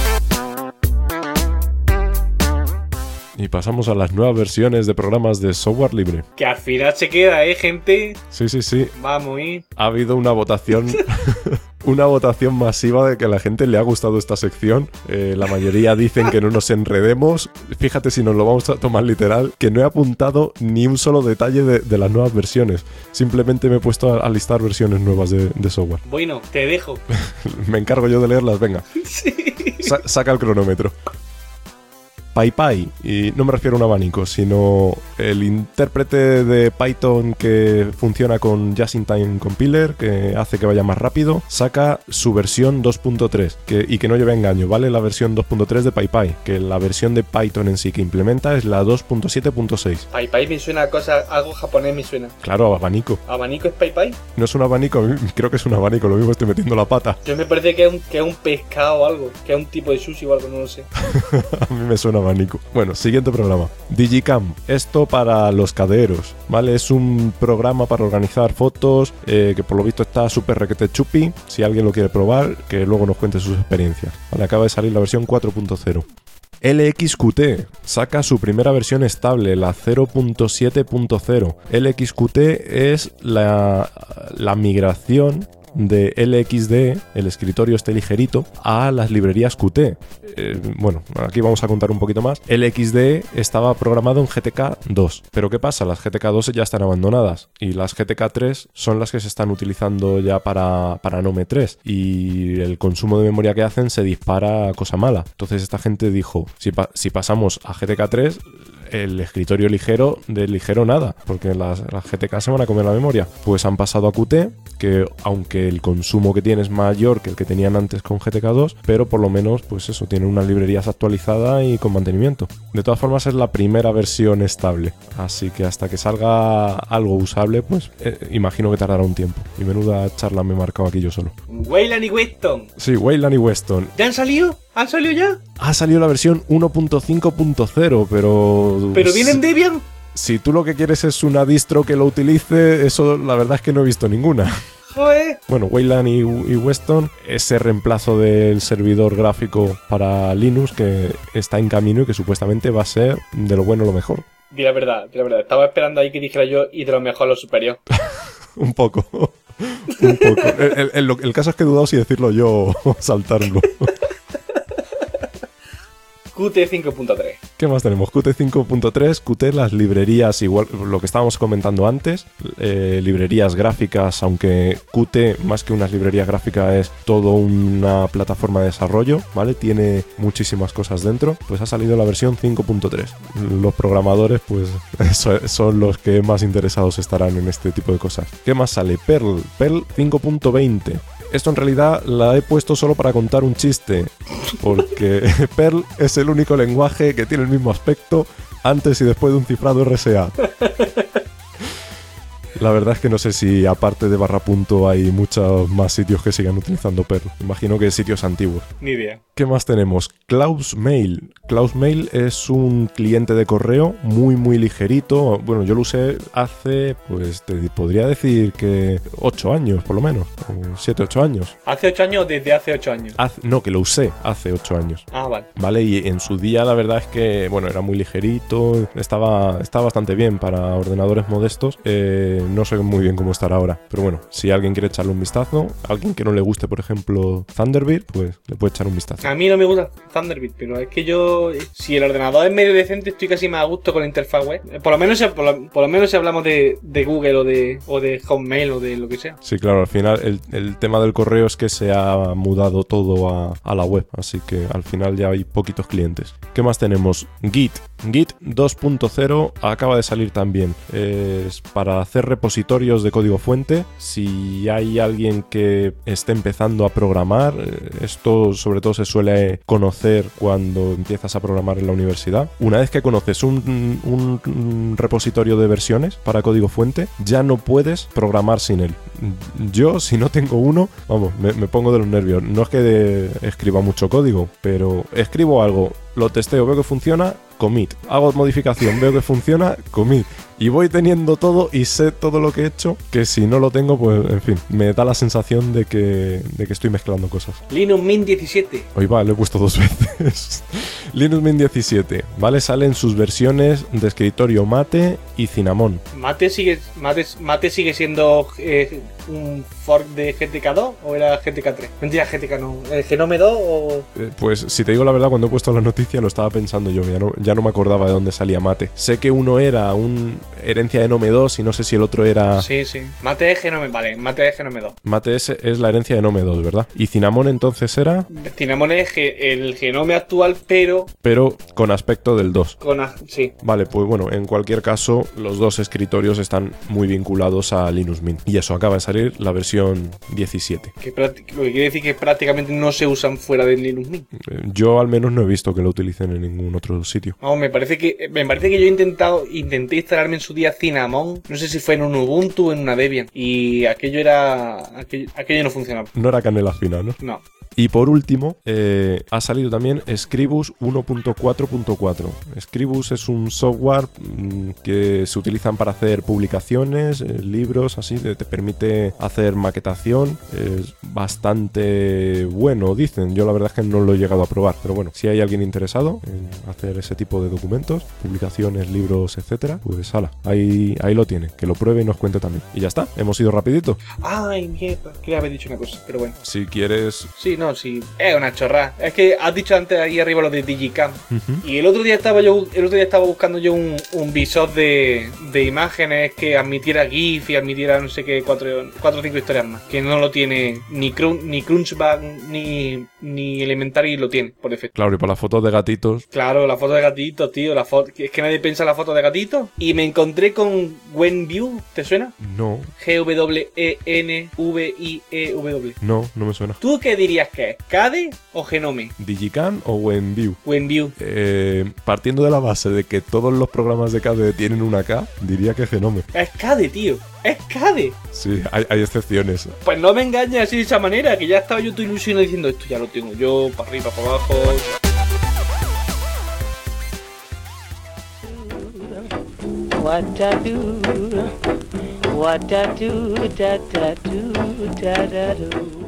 [SPEAKER 2] Y pasamos a las nuevas versiones de programas de software libre.
[SPEAKER 1] Que al final se queda, gente.
[SPEAKER 2] Sí.
[SPEAKER 1] Vamos,
[SPEAKER 2] Ha habido una votación... Una votación masiva de que a la gente le ha gustado esta sección. La mayoría dicen que no nos enredemos. Fíjate si nos lo vamos a tomar literal, que no he apuntado ni un solo detalle de las nuevas versiones. Simplemente me he puesto a listar versiones nuevas de software.
[SPEAKER 1] Bueno, te dejo.
[SPEAKER 2] Me encargo yo de leerlas, venga.
[SPEAKER 1] Sí.
[SPEAKER 2] Saca el cronómetro. PyPy, y no me refiero a un abanico, sino el intérprete de Python que funciona con Just-in-Time Compiler, que hace que vaya más rápido, saca su versión 2.3, y que no lleve engaño, ¿vale? La versión 2.3 de PyPy, que la versión de Python en sí que implementa es la 2.7.6.
[SPEAKER 1] PyPy me suena a cosa, algo japonés me suena.
[SPEAKER 2] Claro, abanico.
[SPEAKER 1] ¿Abanico es PyPy?
[SPEAKER 2] No es un abanico, creo que es un abanico, lo mismo estoy metiendo la pata.
[SPEAKER 1] Yo me parece que es un pescado o algo, que es un tipo de sushi o algo, no lo sé.
[SPEAKER 2] A mí me suena abanico. Bueno, siguiente programa. Digicam. Esto para los caderos, ¿vale? Es un programa para organizar fotos que por lo visto está súper requete chupi. Si alguien lo quiere probar, que luego nos cuente sus experiencias. Vale, acaba de salir la versión 4.0. LXQT saca su primera versión estable, la 0.7.0. LXQT es la migración de LXD, el escritorio este ligerito, a las librerías Qt. Bueno, aquí vamos a contar un poquito más. LXD estaba programado en GTK 2, pero ¿qué pasa? Las GTK 2 ya están abandonadas y las GTK 3 son las que se están utilizando ya para Nome 3, y el consumo de memoria que hacen se dispara a cosa mala. Entonces esta gente dijo, si pasamos a GTK 3, el escritorio ligero, de ligero nada, porque las GTK se van a comer la memoria. Pues han pasado a Qt, que aunque el consumo que tiene es mayor que el que tenían antes con GTK 2, pero por lo menos, pues eso, tienen unas librerías actualizadas y con mantenimiento. De todas formas es la primera versión estable, así que hasta que salga algo usable, pues imagino que tardará un tiempo. Y menuda charla me he marcado aquí yo solo.
[SPEAKER 1] Wayland y Weston.
[SPEAKER 2] Sí, Wayland y Weston.
[SPEAKER 1] ¿Ya han salido? ¿Han salido ya?
[SPEAKER 2] Ha salido la versión 1.5.0, pero...
[SPEAKER 1] ¿Pero viene en Debian?
[SPEAKER 2] Si tú lo que quieres es una distro que lo utilice, eso la verdad es que no he visto ninguna.
[SPEAKER 1] Joder.
[SPEAKER 2] Bueno, Wayland y Weston, ese reemplazo del servidor gráfico para Linux que está en camino y que supuestamente va a ser de lo bueno lo mejor.
[SPEAKER 1] Di la verdad. Estaba esperando ahí que dijera yo y de lo mejor a lo superior.
[SPEAKER 2] Un poco. Un poco. El caso es que he dudado si decirlo yo o saltarlo.
[SPEAKER 1] Qt 5.3.
[SPEAKER 2] ¿Qué más tenemos? Qt 5.3, Qt las librerías, igual lo que estábamos comentando antes, librerías gráficas, aunque Qt más que unas librerías gráficas es todo una plataforma de desarrollo, ¿vale? Tiene muchísimas cosas dentro, pues ha salido la versión 5.3. Los programadores pues son los que más interesados estarán en este tipo de cosas. ¿Qué más sale? Perl 5.20. Esto en realidad la he puesto solo para contar un chiste, porque Perl es el único lenguaje que tiene el mismo aspecto antes y después de un cifrado RSA. La verdad es que no sé si aparte de /. Hay muchos más sitios que sigan utilizando Perl. Imagino que sitios antiguos.
[SPEAKER 1] Ni idea.
[SPEAKER 2] ¿Qué más tenemos? Cloudmail. Cloudmail es un cliente de correo muy ligerito. Bueno, yo lo usé hace, pues te podría decir que 8 años por lo menos. 7, 8 años.
[SPEAKER 1] ¿Hace 8 años o desde hace 8 años?
[SPEAKER 2] No, que lo usé hace 8 años.
[SPEAKER 1] Ah, vale.
[SPEAKER 2] Vale, y en su día la verdad es que, bueno, era muy ligerito. Estaba bastante bien para ordenadores modestos. No sé muy bien cómo estará ahora. Pero bueno, si alguien quiere echarle un vistazo, alguien que no le guste, por ejemplo, Thunderbird, pues le puede echar un vistazo.
[SPEAKER 1] A mí no me gusta Thunderbird, pero es que yo, si el ordenador es medio decente, estoy casi más a gusto con la interfaz web. Por lo menos si hablamos de Google o de Hotmail o de lo que sea.
[SPEAKER 2] Sí, claro, al final el tema del correo es que se ha mudado todo a la web, así que al final ya hay poquitos clientes. ¿Qué más tenemos? Git 2.0 acaba de salir también. Es para hacer repositorios de código fuente. Si hay alguien que esté empezando a programar, esto sobre todo se suele conocer cuando empiezas a programar en la universidad. Una vez que conoces un repositorio de versiones para código fuente, ya no puedes programar sin él. Yo, si no tengo uno, vamos, me pongo de los nervios. No es que escriba mucho código, pero escribo algo, lo testeo, veo que funciona, commit. Hago modificación, veo que funciona, commit. Y voy teniendo todo y sé todo lo que he hecho, que si no lo tengo, pues en fin, me da la sensación de que estoy mezclando cosas.
[SPEAKER 1] Linux Mint 17.
[SPEAKER 2] Hoy va, lo he puesto 2 veces. Linux Mint 17, ¿vale? Salen sus versiones de escritorio Mate y Cinnamon.
[SPEAKER 1] Mate sigue siendo un fork de GTK 2 o era GTK 3? Mentira, GTK no. ¿El Genome 2 o...?
[SPEAKER 2] Pues si te digo la verdad, cuando he puesto la noticia lo estaba pensando yo, ya no me acordaba de dónde salía Mate. Sé que uno era un herencia de Nome 2 y no sé si el otro era...
[SPEAKER 1] Sí. Mate es Genome, vale, Mate es Genome 2.
[SPEAKER 2] Mate es la herencia de Nome 2, ¿verdad? ¿Y Cinnamon entonces era?
[SPEAKER 1] Cinnamon es el Genome actual, pero
[SPEAKER 2] con aspecto del 2.
[SPEAKER 1] Sí.
[SPEAKER 2] Vale, pues bueno, en cualquier caso, los dos escritorios están muy vinculados a Linux Mint. Y eso, acaba de salir la versión 17.
[SPEAKER 1] Lo que quiere decir que prácticamente no se usan fuera del Linux Mint.
[SPEAKER 2] Yo al menos no he visto que lo utilicen en ningún otro sitio.
[SPEAKER 1] No, me parece que yo intenté instalarme en su día Cinnamon, no sé si fue en un Ubuntu o en una Debian, y aquello no funcionaba.
[SPEAKER 2] No era canela fina, ¿no?
[SPEAKER 1] No.
[SPEAKER 2] Y por último, ha salido también Scribus 1.4.4. Scribus es un software que se utilizan para hacer publicaciones, libros, así, te permite hacer maquetación. Es bastante bueno, dicen. Yo la verdad es que no lo he llegado a probar, pero bueno, si hay alguien interesado en hacer ese tipo de documentos, publicaciones, libros, etcétera, pues hala, ahí lo tiene. Que lo pruebe y nos cuente también. Y ya está, hemos ido rapidito.
[SPEAKER 1] Ay, mierda, quería haber dicho una cosa, pero bueno.
[SPEAKER 2] Si quieres...
[SPEAKER 1] Sí, no, sí, es una chorrada. Es que has dicho antes ahí arriba lo de Digicam. Y el otro día estaba buscando yo un visor de imágenes que admitiera GIF y admitiera no sé qué, 4 o 5 historias más. Que no lo tiene ni Crunchbag ni Elementary lo tiene, por defecto.
[SPEAKER 2] Claro, y para las fotos de gatitos.
[SPEAKER 1] Claro, la foto de gatitos, tío. Es que nadie piensa en la foto de gatitos. Y me encontré con Gwenview, ¿te suena?
[SPEAKER 2] No.
[SPEAKER 1] GWENVIEW.
[SPEAKER 2] No me suena.
[SPEAKER 1] ¿Tú qué dirías que es? ¿Cade o Genome?
[SPEAKER 2] ¿Digicam o Gwenview?
[SPEAKER 1] Gwenview.
[SPEAKER 2] Partiendo de la base de que todos los programas de Cade tienen una K, diría que Genome.
[SPEAKER 1] Es Cade, tío. Es Cade.
[SPEAKER 2] Sí, hay excepciones.
[SPEAKER 1] Pues no me engañes así de esa manera, que ya estaba yo tu ilusionado diciendo esto ya lo tengo yo, para arriba, para abajo.
[SPEAKER 3] What I do, da da do, da da do.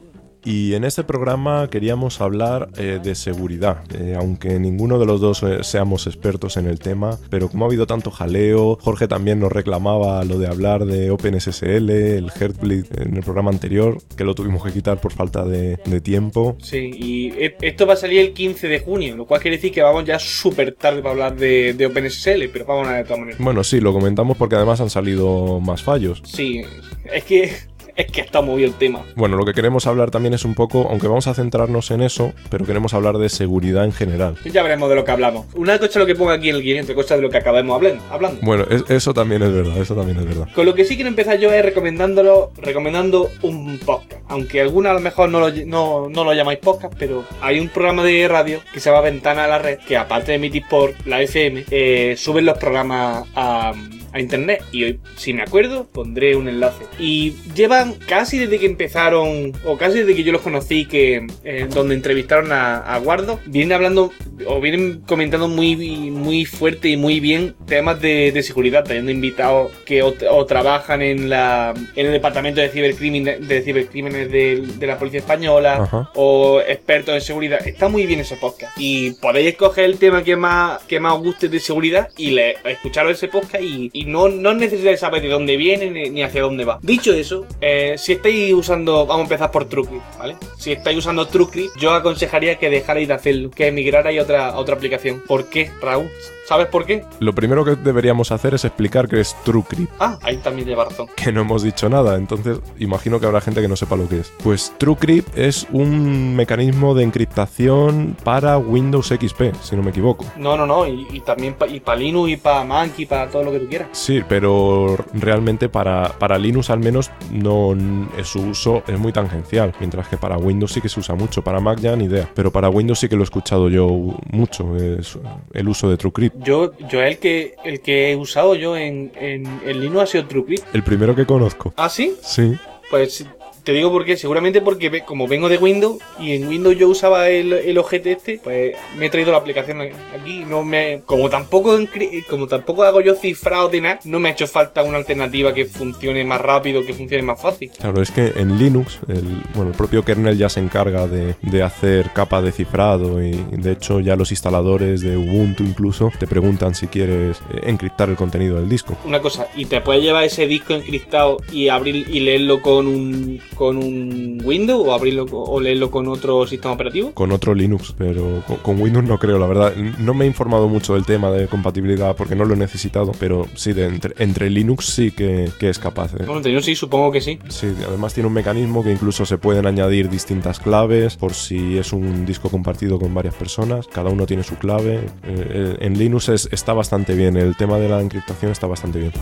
[SPEAKER 2] Y en este programa queríamos hablar de seguridad, aunque ninguno de los dos seamos expertos en el tema, pero como ha habido tanto jaleo, Jorge también nos reclamaba lo de hablar de OpenSSL, el Heartbleed en el programa anterior, que lo tuvimos que quitar por falta de tiempo.
[SPEAKER 1] Sí, y esto va a salir el 15 de junio, lo cual quiere decir que vamos ya súper tarde para hablar de OpenSSL, pero vamos a ver de todas maneras.
[SPEAKER 2] Bueno, sí, lo comentamos porque además han salido más fallos.
[SPEAKER 1] Sí, es que está muy bien el tema.
[SPEAKER 2] Bueno, lo que queremos hablar también es un poco, aunque vamos a centrarnos en eso, pero queremos hablar de seguridad en general.
[SPEAKER 1] Ya veremos de lo que hablamos. Una cosa es lo que pongo aquí en el guión, otra cosa de lo que acabamos hablando.
[SPEAKER 2] Bueno, eso también es verdad,
[SPEAKER 1] Con lo que sí quiero empezar yo es recomendando un podcast. Aunque algunos a lo mejor no lo llamáis podcast, pero hay un programa de radio que se llama Ventana a la Red, que aparte de emitir por la FM, suben los programas a internet, y hoy, si me acuerdo, pondré un enlace. Y llevan casi desde que empezaron, o casi desde que yo los conocí, que donde entrevistaron a Guardo, vienen hablando o vienen comentando muy fuerte y muy bien temas de seguridad, teniendo invitados que o trabajan en el departamento de cibercrímenes de la policía española.
[SPEAKER 2] Ajá.
[SPEAKER 1] O expertos en seguridad. Está muy bien ese podcast y podéis escoger el tema que más os guste de seguridad y escucharos ese podcast y no necesitáis saber de dónde viene ni hacia dónde va. Dicho eso, si estáis usando, vamos a empezar por TrueCrypt, ¿vale? Si estáis usando TrueCrypt, yo aconsejaría que dejarais de hacerlo, que emigrarais a otra aplicación. ¿Por qué, Raúl? ¿Sabes por qué?
[SPEAKER 2] Lo primero que deberíamos hacer es explicar qué es TrueCrypt.
[SPEAKER 1] Ah, ahí también lleva razón.
[SPEAKER 2] Que no hemos dicho nada, entonces imagino que habrá gente que no sepa lo que es. Pues TrueCrypt es un mecanismo de encriptación para Windows XP, si no me equivoco.
[SPEAKER 1] No, y también para Linux y para Mac y para todo lo que tú quieras.
[SPEAKER 2] Sí, pero realmente para Linux al menos su uso es muy tangencial, mientras que para Windows sí que se usa mucho, para Mac ya ni idea, pero para Windows sí que lo he escuchado yo mucho, es el uso de TrueCrypt.
[SPEAKER 1] Yo el que he usado yo en Linux ha sido TrueCrypt.
[SPEAKER 2] El primero que conozco.
[SPEAKER 1] ¿Ah, sí?
[SPEAKER 2] Sí.
[SPEAKER 1] Pues Te digo por qué, seguramente porque como vengo de Windows y en Windows yo usaba el objeto pues me he traído la aplicación aquí. Como tampoco hago yo cifrado de nada, no me ha hecho falta una alternativa que funcione más rápido, que funcione más fácil.
[SPEAKER 2] Claro, es que en Linux, el propio kernel ya se encarga de hacer capa de cifrado y de hecho ya los instaladores de Ubuntu incluso te preguntan si quieres encriptar el contenido del disco.
[SPEAKER 1] Una cosa, ¿y te puedes llevar ese disco encriptado y abrir y leerlo con un Windows o leerlo con otro sistema operativo?
[SPEAKER 2] Con otro Linux, pero con Windows no creo, la verdad. No me he informado mucho del tema de compatibilidad porque no lo he necesitado, pero sí, entre Linux sí que es capaz.
[SPEAKER 1] Bueno, entre Linux sí, supongo que sí.
[SPEAKER 2] Sí, además tiene un mecanismo que incluso se pueden añadir distintas claves por si es un disco compartido con varias personas. Cada uno tiene su clave. En Linux está bastante bien, el tema de la encriptación está bastante bien.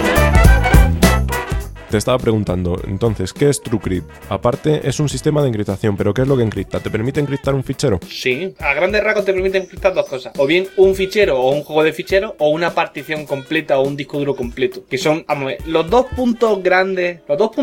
[SPEAKER 2] Te estaba preguntando, entonces, ¿qué es TrueCrypt? Aparte, es un sistema de encriptación, pero ¿qué es lo que encripta? ¿Te permite encriptar un fichero?
[SPEAKER 1] Sí, a grandes rasgos te permite encriptar dos cosas. O bien un fichero o un juego de ficheros, o una partición completa o un disco duro completo. Que son, vamos a ver, los dos puntos grandes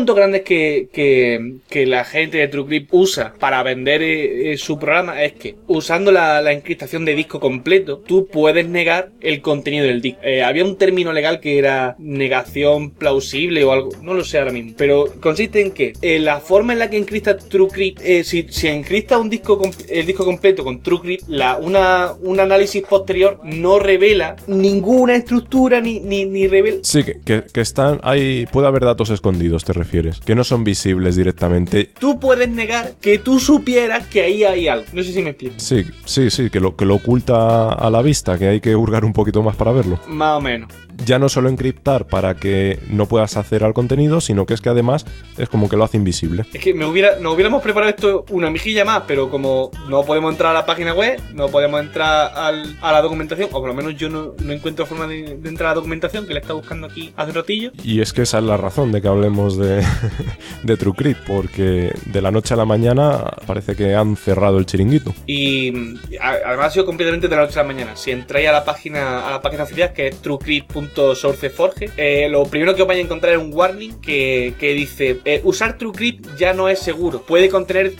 [SPEAKER 1] que la gente de TrueCrypt usa para vender su programa es que, usando la encriptación de disco completo, tú puedes negar el contenido del disco. Había un término legal que era negación plausible o algo, no lo sé ahora mismo, pero consiste en que la forma en la que encripta TrueCrypt, si encripta el disco completo con TrueCrypt, un análisis posterior no revela ninguna estructura ni revela.
[SPEAKER 2] Sí, que están ahí, puede haber datos escondidos, te refieres, que no son visibles directamente.
[SPEAKER 1] Tú puedes negar que tú supieras que ahí hay algo. No sé si me explico.
[SPEAKER 2] Sí, que lo oculta a la vista, que hay que hurgar un poquito más para verlo.
[SPEAKER 1] Más o menos.
[SPEAKER 2] Ya no solo encriptar para que no puedas acceder al contenido, sino que es que además es como que lo hace invisible.
[SPEAKER 1] Es que nos hubiéramos preparado esto una mejilla más, pero como no podemos entrar a la página web, no podemos entrar a la documentación, o por lo menos yo no encuentro forma de entrar a la documentación, que la está buscando aquí hace ratillo.
[SPEAKER 2] Y es que esa es la razón de que hablemos de TrueCrypt, porque de la noche a la mañana parece que han cerrado el chiringuito.
[SPEAKER 1] Y además ha sido completamente de la noche a la mañana. Si entráis a la página oficial, que es truecrypt.sourceforge, lo primero que os vais a encontrar es un warning que dice usar TrueCrypt ya no es seguro, puede contener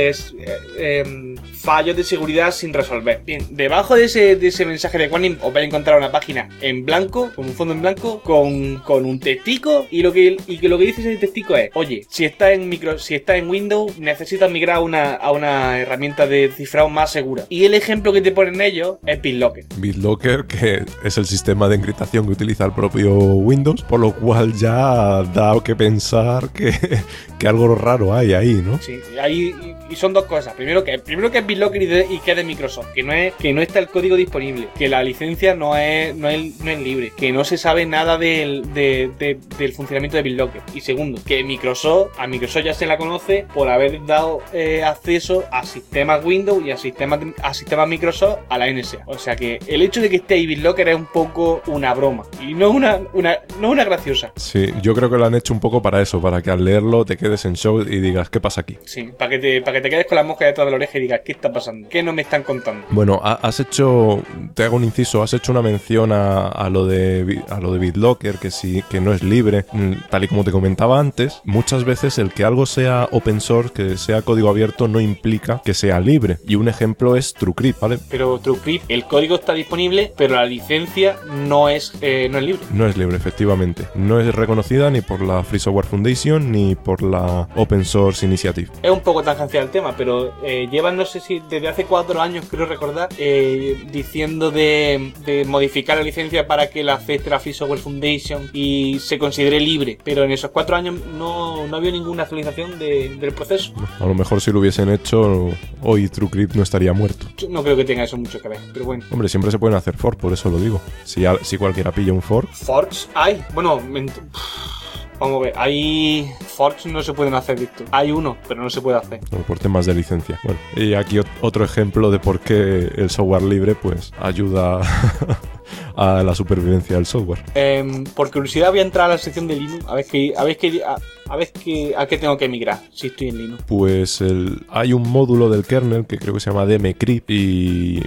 [SPEAKER 1] fallos de seguridad sin resolver. Bien, debajo de ese mensaje de warning os vais a encontrar una página en blanco, con un fondo en blanco, con un textico, y lo que dice ese textico es: oye, si está en Windows, necesitas migrar a una herramienta de cifrado más segura. Y el ejemplo que te ponen ellos es BitLocker.
[SPEAKER 2] BitLocker, que es el sistema de encriptación que utiliza el propio Windows, por lo cual ya da que pensar que algo raro hay ahí, ¿no?
[SPEAKER 1] Sí, y son dos cosas. Primero que es BitLocker y que es de Microsoft, que no está el código disponible, que la licencia no es libre, que no se sabe nada del funcionamiento de BitLocker. Y segundo, que a Microsoft ya se la conoce por haber dado acceso a sistemas Windows y a sistemas Microsoft a la NSA. O sea que el hecho de que esté ahí BitLocker es un poco una broma y no una graciosa.
[SPEAKER 2] Sí, yo creo que lo han hecho un poco para eso, para que al leerlo te quedes en shock y digas ¿qué pasa aquí?
[SPEAKER 1] Sí, para que te quedes con la mosca detrás de la oreja y digas ¿qué está pasando? ¿Qué no me están contando?
[SPEAKER 2] Bueno, te hago un inciso, has hecho una mención a lo de BitLocker, que sí, que no es libre, tal y como te comentaba antes. Muchas veces el que algo sea open source, que sea código abierto, no implica que sea libre, y un ejemplo es TrueCrypt, ¿vale?
[SPEAKER 1] Pero TrueCrypt, el código está disponible, pero la licencia no es libre.
[SPEAKER 2] No es libre, efectivamente. No es reconocida ni por la Free Software Foundation ni por la Open Source Initiative.
[SPEAKER 1] Es un poco tangencial el tema, pero llevan, no sé si desde hace 4 años, creo recordar, diciendo de modificar la licencia para que la acepte la Free Software Foundation y se considere libre, pero en esos 4 años no había ninguna actualización del proceso.
[SPEAKER 2] A lo mejor si lo hubiesen hecho, hoy TrueCrypt no estaría muerto.
[SPEAKER 1] Yo no creo que tenga eso mucho que ver, pero bueno.
[SPEAKER 2] Hombre, siempre se pueden hacer forks, por eso lo digo. Si cualquiera pilla un fork.
[SPEAKER 1] ¿Forks hay? Bueno, vamos a ver, hay forks no se pueden hacer, Víctor. Hay uno, pero no se puede hacer.
[SPEAKER 2] Por temas de licencia. Bueno, y aquí otro ejemplo de por qué el software libre pues ayuda a la supervivencia del software.
[SPEAKER 1] Por curiosidad voy a entrar a la sección de Linux a ver qué a ver a qué tengo que migrar si estoy en Linux.
[SPEAKER 2] Pues hay un módulo del kernel que creo que se llama dmcrypt y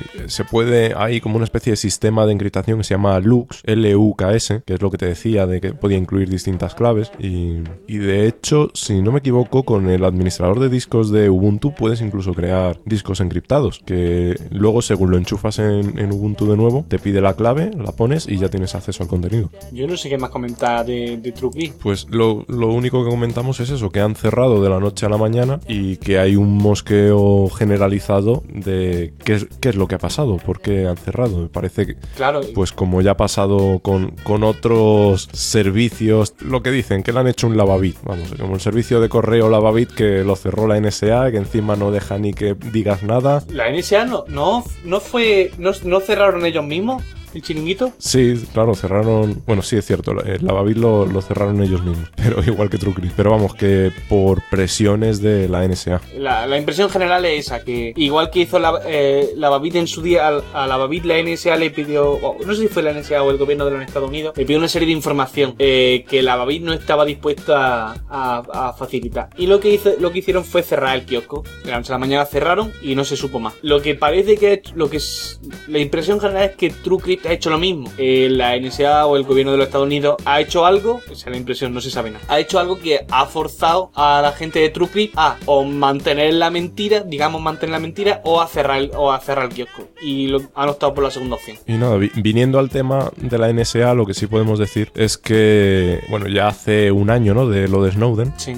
[SPEAKER 2] hay como una especie de sistema de encriptación que se llama LUKS, L-U-K-S, que es lo que te decía de que podía incluir distintas claves y de hecho, si no me equivoco, con el administrador de discos de Ubuntu puedes incluso crear discos encriptados, que luego según lo enchufas en Ubuntu de nuevo, te pide la clave, la pones y ya tienes acceso al contenido.
[SPEAKER 1] Yo no sé qué más comentar de TrueCrypt.
[SPEAKER 2] Pues lo único que comentamos es eso, que han cerrado de la noche a la mañana y que hay un mosqueo generalizado de qué es lo que ha pasado, por qué han cerrado. Me parece que,
[SPEAKER 1] claro,
[SPEAKER 2] pues como ya ha pasado con otros servicios, lo que dicen, que le han hecho un lavabit, vamos, como el servicio de correo lavabit que lo cerró la NSA, que encima no deja ni que digas nada.
[SPEAKER 1] La NSA no cerraron ellos mismos el chiringuito.
[SPEAKER 2] Sí, claro, cerraron. Bueno, sí, es cierto, el lavabit lo cerraron ellos mismos, pero igual que TrueCrypt. Pero vamos, que por presiones de la NSA.
[SPEAKER 1] La impresión general es esa, que igual que hizo Lavabit en su día, a Lavabit la NSA le pidió, no sé si fue la NSA o el gobierno de los Estados Unidos, le pidió una serie de información que Lavabit no estaba dispuesto a facilitar. Y lo que hicieron fue cerrar el kiosco. De la noche a la mañana cerraron y no se supo más. Lo que parece que la impresión general es que TrueCrypt ha hecho lo mismo. La NSA o el gobierno de los Estados Unidos ha hecho algo, esa es la impresión, no se sabe nada. Ha hecho algo que ha forzado a la gente de TrueCrypt a o mantener la mentira o a cerrar el kiosco. Y han optado por la segunda opción.
[SPEAKER 2] Y nada, viniendo al tema de la NSA, lo que sí podemos decir es que, bueno, ya hace un año, ¿no?, de lo de Snowden.
[SPEAKER 1] Sí.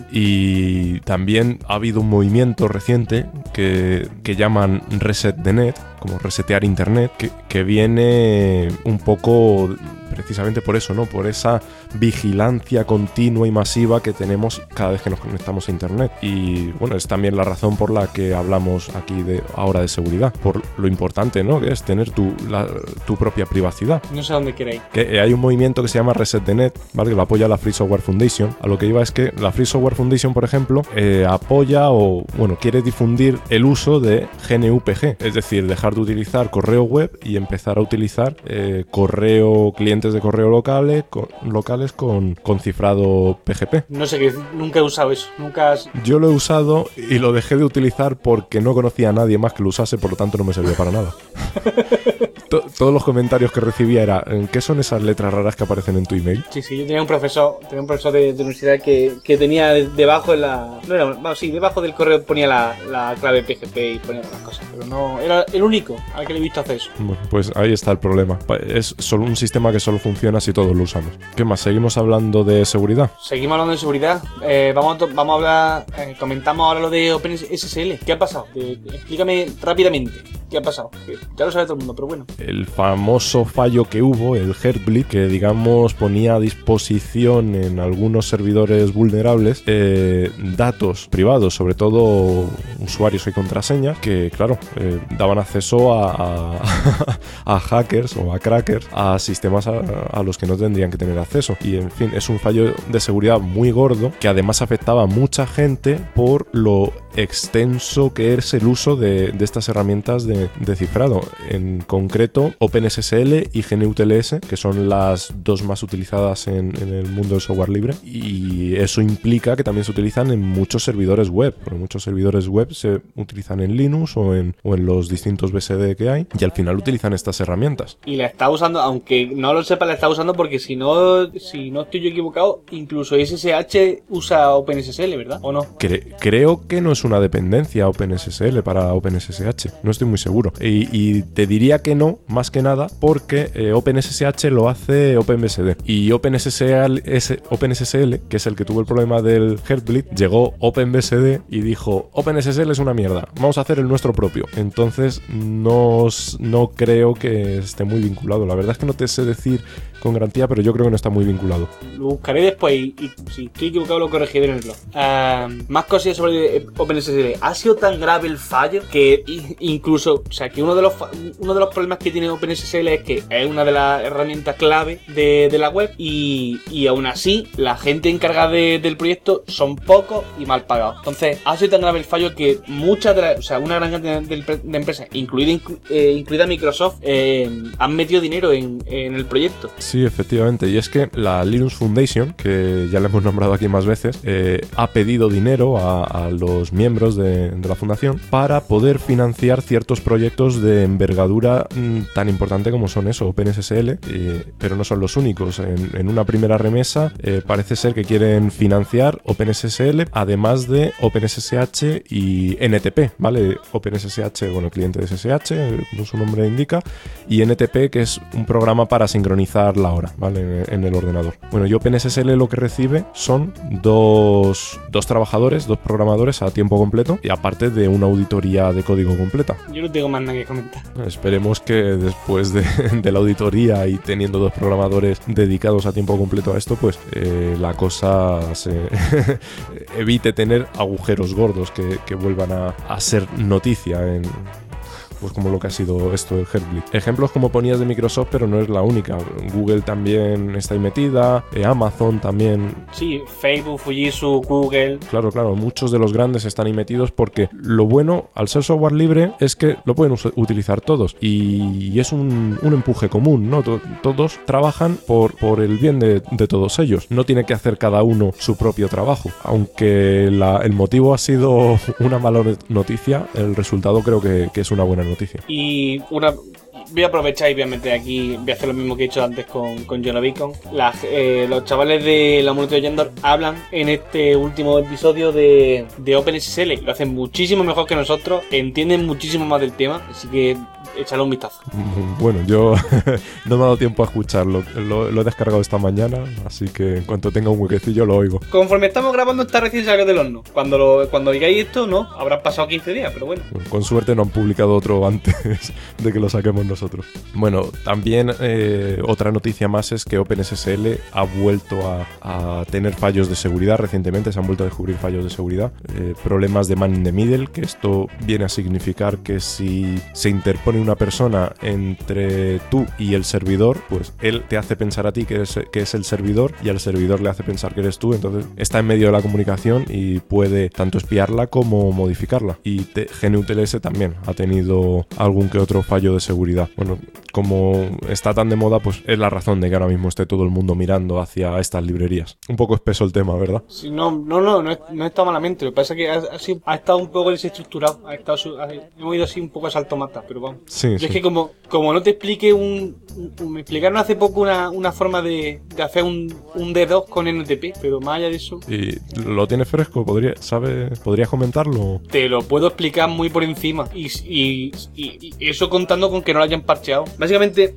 [SPEAKER 2] Y también ha habido un movimiento reciente que llaman Reset the Net, como resetear internet, que viene un poco precisamente por eso, ¿no? Por esa vigilancia continua y masiva que tenemos cada vez que nos conectamos a internet. Y bueno, es también la razón por la que hablamos aquí ahora de seguridad, por lo importante, ¿no?, que es tener tu propia privacidad.
[SPEAKER 1] No sé dónde queréis.
[SPEAKER 2] Que hay un movimiento que se llama Reset the Net, ¿vale?, que lo apoya la Free Software Foundation. A lo que iba es que la Free Software Foundation, por ejemplo, apoya o, bueno, quiere difundir el uso de GNU-PG, es decir, dejar de utilizar correo web y empezar a utilizar clientes de correo locales con cifrado PGP.
[SPEAKER 1] No sé qué, nunca he usado eso.
[SPEAKER 2] Yo lo he usado y lo dejé de utilizar porque no conocía a nadie más que lo usase, por lo tanto no me servía para nada. Todos los comentarios que recibía era ¿qué son esas letras raras que aparecen en tu email?
[SPEAKER 1] Sí, yo tenía un profesor de universidad que tenía debajo debajo del correo ponía la clave PGP y ponía las cosas, pero no era el único al que le he visto hacer eso.
[SPEAKER 2] Bueno, pues ahí está el problema. Es solo un sistema que solo funciona si todos lo usamos. ¿Qué más? ¿Seguimos hablando de seguridad?
[SPEAKER 1] Seguimos hablando de seguridad. Vamos a hablar, comentamos ahora lo de OpenSSL. ¿Qué ha pasado? Explícame rápidamente. ¿Qué ha pasado? Que ya lo sabe todo el mundo, pero bueno.
[SPEAKER 2] El famoso fallo que hubo, el Heartbleed, que digamos ponía a disposición en algunos servidores vulnerables datos privados, sobre todo usuarios y contraseñas, que claro, daban acceso a hackers o a crackers, a sistemas a los que no tendrían que tener acceso. Y en fin, es un fallo de seguridad muy gordo que además afectaba a mucha gente por lo extenso que es el uso de estas herramientas de cifrado. En concreto, OpenSSL y GNU-TLS, que son las dos más utilizadas en el mundo del software libre, y eso implica que también se utilizan en muchos servidores web, porque muchos servidores web se utilizan en Linux o en los distintos BSD que hay, y al final utilizan estas herramientas.
[SPEAKER 1] Y la está usando, aunque no lo sepa, la está usando porque si no estoy yo equivocado, incluso SSH usa OpenSSL, ¿verdad? ¿O no?
[SPEAKER 2] Creo que no es una dependencia OpenSSL para OpenSSH, no estoy muy seguro. Y te diría que no, más que nada, porque OpenSSH lo hace OpenBSD. Y OpenSSL, que es el que tuvo el problema del Heartbleed, llegó OpenBSD y dijo: OpenSSL es una mierda, vamos a hacer el nuestro propio. Entonces no creo que esté muy vinculado. La verdad es que no te sé decir con garantía, pero yo creo que no está muy vinculado.
[SPEAKER 1] Lo buscaré después y si estoy equivocado lo corregiré en el blog. Más cosas sobre OpenSSL. Ha sido tan grave el fallo que incluso, o sea, que uno de los problemas que tiene OpenSSL es que es una de las herramientas clave de la web y aún así la gente encargada del proyecto son pocos y mal pagados. Entonces ha sido tan grave el fallo que muchas o sea, una gran cantidad de empresas, incluida Microsoft, han metido dinero en el proyecto.
[SPEAKER 2] Sí, efectivamente. Y es que la Linux Foundation, que ya la hemos nombrado aquí más veces, ha pedido dinero a los miembros de la fundación para poder financiar ciertos proyectos de envergadura tan importante como son eso, OpenSSL, pero no son los únicos. En una primera remesa parece ser que quieren financiar OpenSSL, además de OpenSSH y NTP, ¿vale? OpenSSH, bueno, cliente de SSH, como su nombre indica, y NTP, que es un programa para sincronizar la hora, ¿vale? En el ordenador. Bueno, y OpenSSL lo que recibe son dos trabajadores, 2 programadores a tiempo completo, y aparte de una auditoría de código completa.
[SPEAKER 1] Yo no tengo más nada que comentar.
[SPEAKER 2] Esperemos que después de la auditoría y teniendo 2 programadores dedicados a tiempo completo a esto, pues la cosa se evite tener agujeros gordos que vuelvan a ser noticia pues como lo que ha sido esto del Heartbleed. Ejemplos como ponías de Microsoft, pero no es la única. Google también está ahí metida, Amazon también.
[SPEAKER 1] Sí, Facebook, Fujitsu, Google.
[SPEAKER 2] Claro, muchos de los grandes están ahí metidos porque lo bueno al ser software libre es que lo pueden utilizar todos y es un empuje común, ¿no? Todos trabajan por el bien de todos ellos. No tiene que hacer cada uno su propio trabajo. Aunque el motivo ha sido una mala noticia, el resultado creo que es una buena noticia.
[SPEAKER 1] Y voy a aprovechar y voy a meter aquí, voy a hacer lo mismo que he hecho antes con Jonah Beacon. Los chavales de la Community of Yandor hablan en este último episodio de OpenSSL. Lo hacen muchísimo mejor que nosotros, entienden muchísimo más del tema, así que échale un vistazo.
[SPEAKER 2] Bueno, yo no me ha dado tiempo a escucharlo, lo he descargado esta mañana, así que en cuanto tenga un huequecillo lo oigo.
[SPEAKER 1] Conforme estamos grabando está recién salido del horno. Cuando digáis esto, no, habrán pasado 15 días, pero bueno.
[SPEAKER 2] Con suerte no han publicado otro antes de que lo saquemos nosotros. Bueno, también otra noticia más es que OpenSSL ha vuelto a tener fallos de seguridad recientemente, se han vuelto a descubrir fallos de seguridad, problemas de man in the middle, que esto viene a significar que si se interpone una persona entre tú y el servidor, pues él te hace pensar a ti que es el servidor y al servidor le hace pensar que eres tú, entonces está en medio de la comunicación y puede tanto espiarla como modificarla. Y GNU-TLS también ha tenido algún que otro fallo de seguridad. Bueno, como está tan de moda, pues es la razón de que ahora mismo esté todo el mundo mirando hacia estas librerías. Un poco espeso el tema, ¿verdad?
[SPEAKER 1] Sí, no está malamente. Lo que pasa es que ha estado un poco desestructurado. Hemos ido así un poco a salto mata, pero vamos.
[SPEAKER 2] Sí,
[SPEAKER 1] yo es que como no te explique me explicaron hace poco una forma de hacer un D2 con NTP, pero más allá de eso.
[SPEAKER 2] ¿Y lo tienes fresco? ¿Podrías comentarlo?
[SPEAKER 1] Te lo puedo explicar muy por encima. Y eso contando con que no lo hayan parcheado. Básicamente,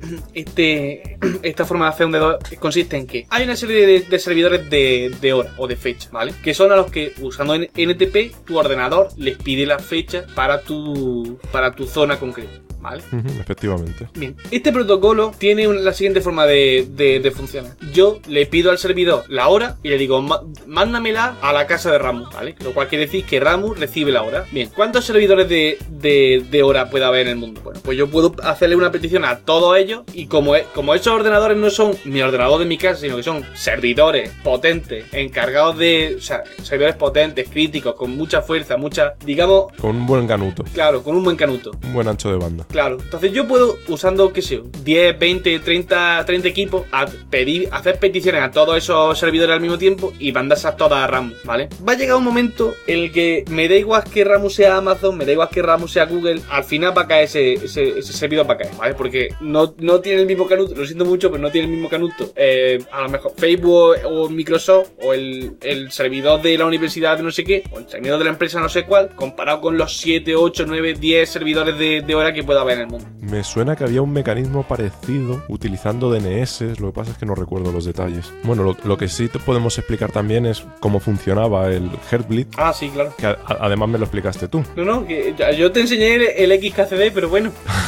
[SPEAKER 1] esta forma de hacer un D2 consiste en que hay una serie de servidores de hora o de fecha, ¿vale? Que son a los que, usando NTP, tu ordenador les pide las fechas para tu zona concreta. ¿Vale?
[SPEAKER 2] Efectivamente.
[SPEAKER 1] Bien, este protocolo tiene la siguiente forma de funcionar. Yo le pido al servidor la hora y le digo, mándamela a la casa de Ramu, ¿vale? Lo cual quiere decir que Ramu recibe la hora. Bien, ¿cuántos servidores de hora puede haber en el mundo? Bueno, pues yo puedo hacerle una petición a todos ellos y como esos ordenadores no son mi ordenador de mi casa, sino que son servidores potentes, encargados de, o sea, servidores potentes, críticos, con mucha fuerza, digamos...
[SPEAKER 2] Con un buen canuto.
[SPEAKER 1] Claro, con un buen canuto.
[SPEAKER 2] Un buen ancho de banda.
[SPEAKER 1] Claro, entonces yo puedo, usando, qué sé yo, 10, 20, 30 equipos, hacer peticiones a todos esos servidores al mismo tiempo y mandárselas todas a Ramu, ¿vale? Va a llegar un momento en el que me da igual que Ramu sea Amazon, me da igual que Ramu sea Google, al final va a caer ese servidor, va a caer, ¿vale? Porque no tiene el mismo canuto, lo siento mucho, pero no tiene el mismo canuto. A lo mejor Facebook o Microsoft o el servidor de la universidad de no sé qué, o el servidor de la empresa no sé cuál, comparado con los 7, 8, 9, 10 servidores de hora que pueda haber en el mundo.
[SPEAKER 2] Me suena que había un mecanismo parecido utilizando DNS, lo que pasa es que no recuerdo los detalles. Bueno, lo que sí te podemos explicar también es cómo funcionaba el Heartbleed.
[SPEAKER 1] Ah, sí, claro.
[SPEAKER 2] Que además me lo explicaste tú.
[SPEAKER 1] No, que yo te enseñé el XKCD, pero bueno.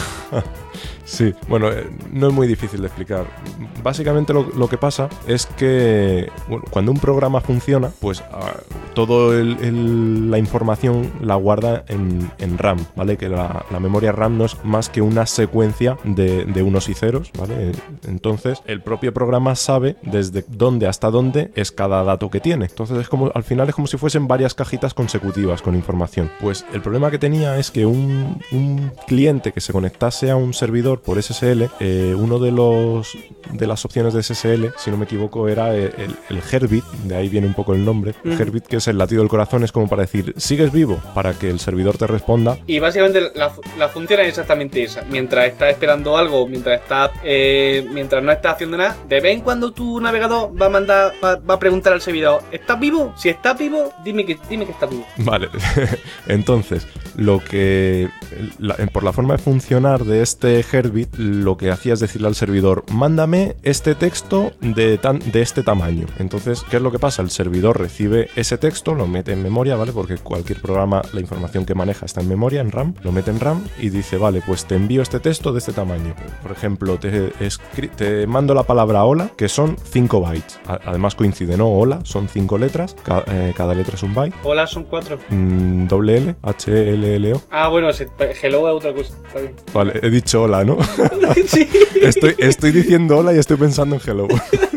[SPEAKER 2] Sí, bueno, no es muy difícil de explicar. Básicamente lo que pasa es que cuando un programa funciona, pues la información la guarda en RAM, ¿vale? Que la memoria RAM no es más que una secuencia de unos y ceros, ¿vale? Entonces, el propio programa sabe desde dónde hasta dónde es cada dato que tiene. Entonces, al final es como si fuesen varias cajitas consecutivas con información. Pues el problema que tenía es que un cliente que se conectase a un servidor por SSL, uno de las opciones de SSL, si no me equivoco, era el Heartbeat, de ahí viene un poco el nombre. El Heartbeat, que es el latido del corazón, es como para decir, ¿sigues vivo? Para que el servidor te responda.
[SPEAKER 1] Y básicamente la función es exactamente esa. Mientras estás esperando algo, mientras no estás haciendo nada, de vez en cuando tu navegador va a preguntar al servidor, ¿estás vivo? Si estás vivo, dime que estás vivo.
[SPEAKER 2] Vale, entonces, por la forma de funcionar de este Heartbeat, lo que hacía es decirle al servidor, mándame este texto de este tamaño. Entonces, ¿qué es lo que pasa? El servidor recibe ese texto, lo mete en memoria, ¿vale? Porque cualquier programa, la información que maneja está en memoria, en RAM, lo mete en RAM y dice, vale, pues te envío este texto de este tamaño. Por ejemplo, te mando la palabra hola, que son 5 bytes. Además coincide, ¿no? Hola, son 5 letras, cada letra es un byte.
[SPEAKER 1] Hola son 4.
[SPEAKER 2] Doble L, H-L-L-O.
[SPEAKER 1] Ah, bueno, hello es otra cosa. Está bien.
[SPEAKER 2] Vale, he dicho hola, ¿no?
[SPEAKER 1] Sí.
[SPEAKER 2] Estoy diciendo hola y estoy pensando en hello.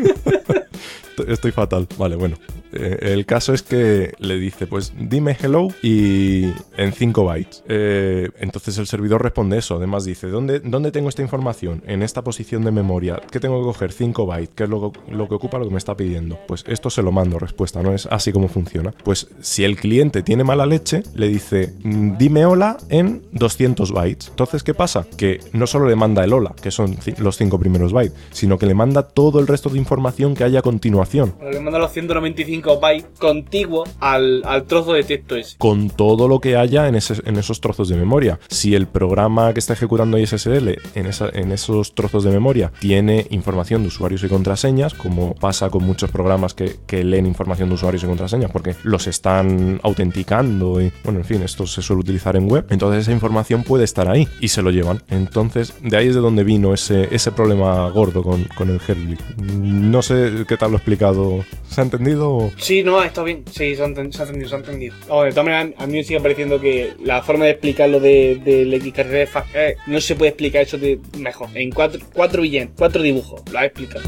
[SPEAKER 2] Estoy fatal. Vale, bueno. El caso es que le dice, pues dime hello y en 5 bytes. Entonces el servidor responde eso. Además dice, ¿dónde tengo esta información? En esta posición de memoria. ¿Qué tengo que coger? 5 bytes. ¿Qué es lo que ocupa lo que me está pidiendo? Pues esto se lo mando, respuesta. No es así como funciona. Pues si el cliente tiene mala leche, le dice, dime hola en 200 bytes. Entonces, ¿qué pasa? Que no solo le manda el hola, que son los 5 primeros bytes, sino que le manda todo el resto de información que haya a continuación.
[SPEAKER 1] Le manda los 195 bytes contiguos al trozo de texto ese.
[SPEAKER 2] Con todo lo que haya en esos trozos de memoria. Si el programa que está ejecutando ISSL en esos trozos de memoria tiene información de usuarios y contraseñas, como pasa con muchos programas que leen información de usuarios y contraseñas porque los están autenticando y, bueno, en fin, esto se suele utilizar en web, entonces esa información puede estar ahí y se lo llevan. Entonces, de ahí es de donde vino ese problema gordo con el Heartbeat. No sé qué tal lo he explicado. ¿Se ha entendido?
[SPEAKER 1] Sí, no, está bien. Sí, se ha entendido. Oh, de todas maneras, a mí me sigue pareciendo que la forma de explicarlo del XKCD no se puede explicar eso mejor. En 4 billetes, 4 dibujos. Lo has explicado.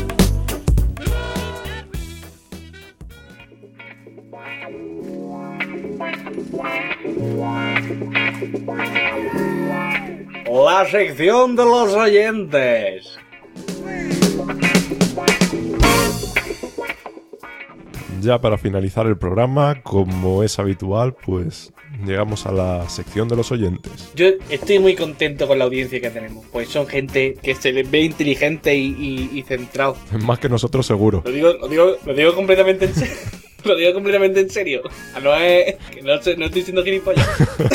[SPEAKER 1] La sección de los oyentes.
[SPEAKER 2] Ya para finalizar el programa, como es habitual, pues llegamos a la sección de los oyentes.
[SPEAKER 1] Yo estoy muy contento con la audiencia que tenemos, pues son gente que se les ve inteligente y centrado.
[SPEAKER 2] Más que nosotros, seguro.
[SPEAKER 1] Lo digo completamente en serio. Lo digo completamente en serio. No es que no estoy siendo gilipollas.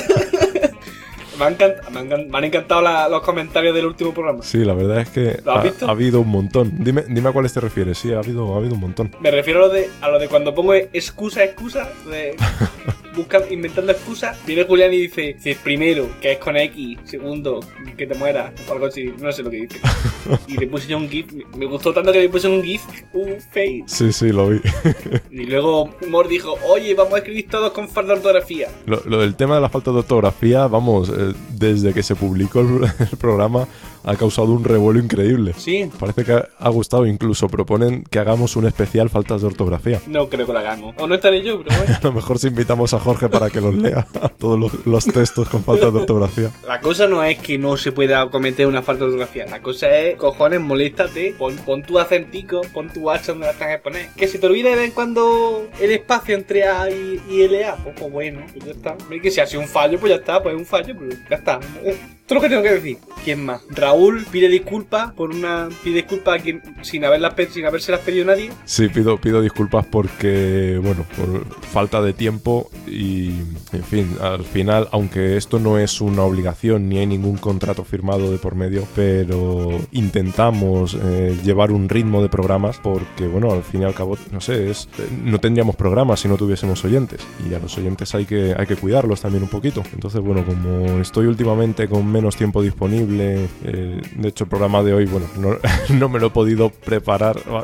[SPEAKER 1] Me han encantado los comentarios del último programa.
[SPEAKER 2] Sí, la verdad es que
[SPEAKER 1] ¿Lo has visto?
[SPEAKER 2] Ha habido un montón. Dime a cuáles te refieres. Sí, ha habido un montón.
[SPEAKER 1] Me refiero a lo de cuando pongo excusa, inventando excusas. Viene Julián y dice, primero, que es con X, segundo, que te mueras, o algo así, no sé lo que dice. Y le puse yo un GIF, me gustó tanto que le puse un GIF, un face.
[SPEAKER 2] Sí, lo vi.
[SPEAKER 1] Y luego Mor dijo, oye, vamos a escribir todos con falta de ortografía.
[SPEAKER 2] Lo del tema de la falta de ortografía, vamos, desde que se publicó el programa ha causado un revuelo increíble.
[SPEAKER 1] Sí.
[SPEAKER 2] Parece que ha gustado, incluso proponen que hagamos un especial faltas de ortografía.
[SPEAKER 1] No creo que lo hagamos. O no estaré yo, pero bueno.
[SPEAKER 2] A lo mejor si invitamos a Jorge para que los lea todos los textos con faltas de ortografía.
[SPEAKER 1] La cosa no es que no se pueda cometer una falta de ortografía. La cosa es, cojones, moléstate, pon tu acentico, pon tu H donde la tengas que poner. Que se te olvide de vez en cuando el espacio entre A y LA. Pues bueno, pues ya está. Que si ha sido un fallo, pues ya está, pues es un fallo, pero ya está. Esto es lo que tengo que decir. ¿Quién más? Raúl pide disculpas a quien sin habérselas pedido nadie.
[SPEAKER 2] Sí, pido disculpas porque, bueno, por falta de tiempo y, en fin, al final, aunque esto no es una obligación ni hay ningún contrato firmado de por medio, pero intentamos llevar un ritmo de programas porque, bueno, al fin y al cabo, no sé, no tendríamos programas si no tuviésemos oyentes y a los oyentes hay que cuidarlos también un poquito. Entonces, bueno, como estoy últimamente con menos tiempo disponible, de hecho el programa de hoy, bueno, no me lo he podido preparar.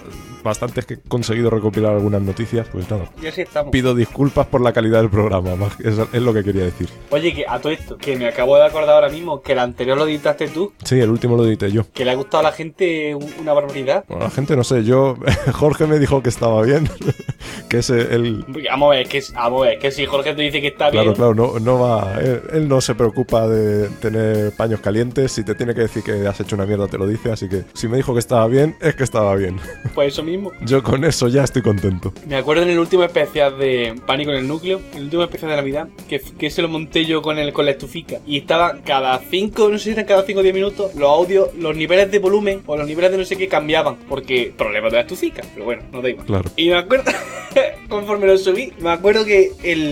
[SPEAKER 2] bastantes que he conseguido recopilar algunas noticias, pues nada.
[SPEAKER 1] Y así estamos.
[SPEAKER 2] Pido disculpas por la calidad del programa, es lo que quería decir.
[SPEAKER 1] Oye, que a todo esto, que me acabo de acordar ahora mismo que el anterior lo editaste tú,
[SPEAKER 2] Sí, el último lo edité yo.
[SPEAKER 1] que le ha gustado a la gente una barbaridad.
[SPEAKER 2] Bueno, la gente no sé, Jorge me dijo que estaba bien, que es el...
[SPEAKER 1] Vamos a ver, que si Jorge te dice que está bien...
[SPEAKER 2] Claro, no va... Él no se preocupa de tener paños calientes, si te tiene que decir que has hecho una mierda te lo dice, así que si me dijo que estaba bien, es que estaba bien.
[SPEAKER 1] Pues eso mismo.
[SPEAKER 2] Yo con eso ya estoy contento.
[SPEAKER 1] Me acuerdo en el último especial de Pánico en el Núcleo, el último especial de Navidad, que se lo monté yo con la estufica. Y estaba cada 5, no sé si eran cada 5 o 10 minutos, los audios, los niveles de volumen o los niveles de no sé qué cambiaban. Porque problemas de la estufica, pero bueno, no da igual.
[SPEAKER 2] Claro.
[SPEAKER 1] Y me acuerdo, conforme lo subí, me acuerdo que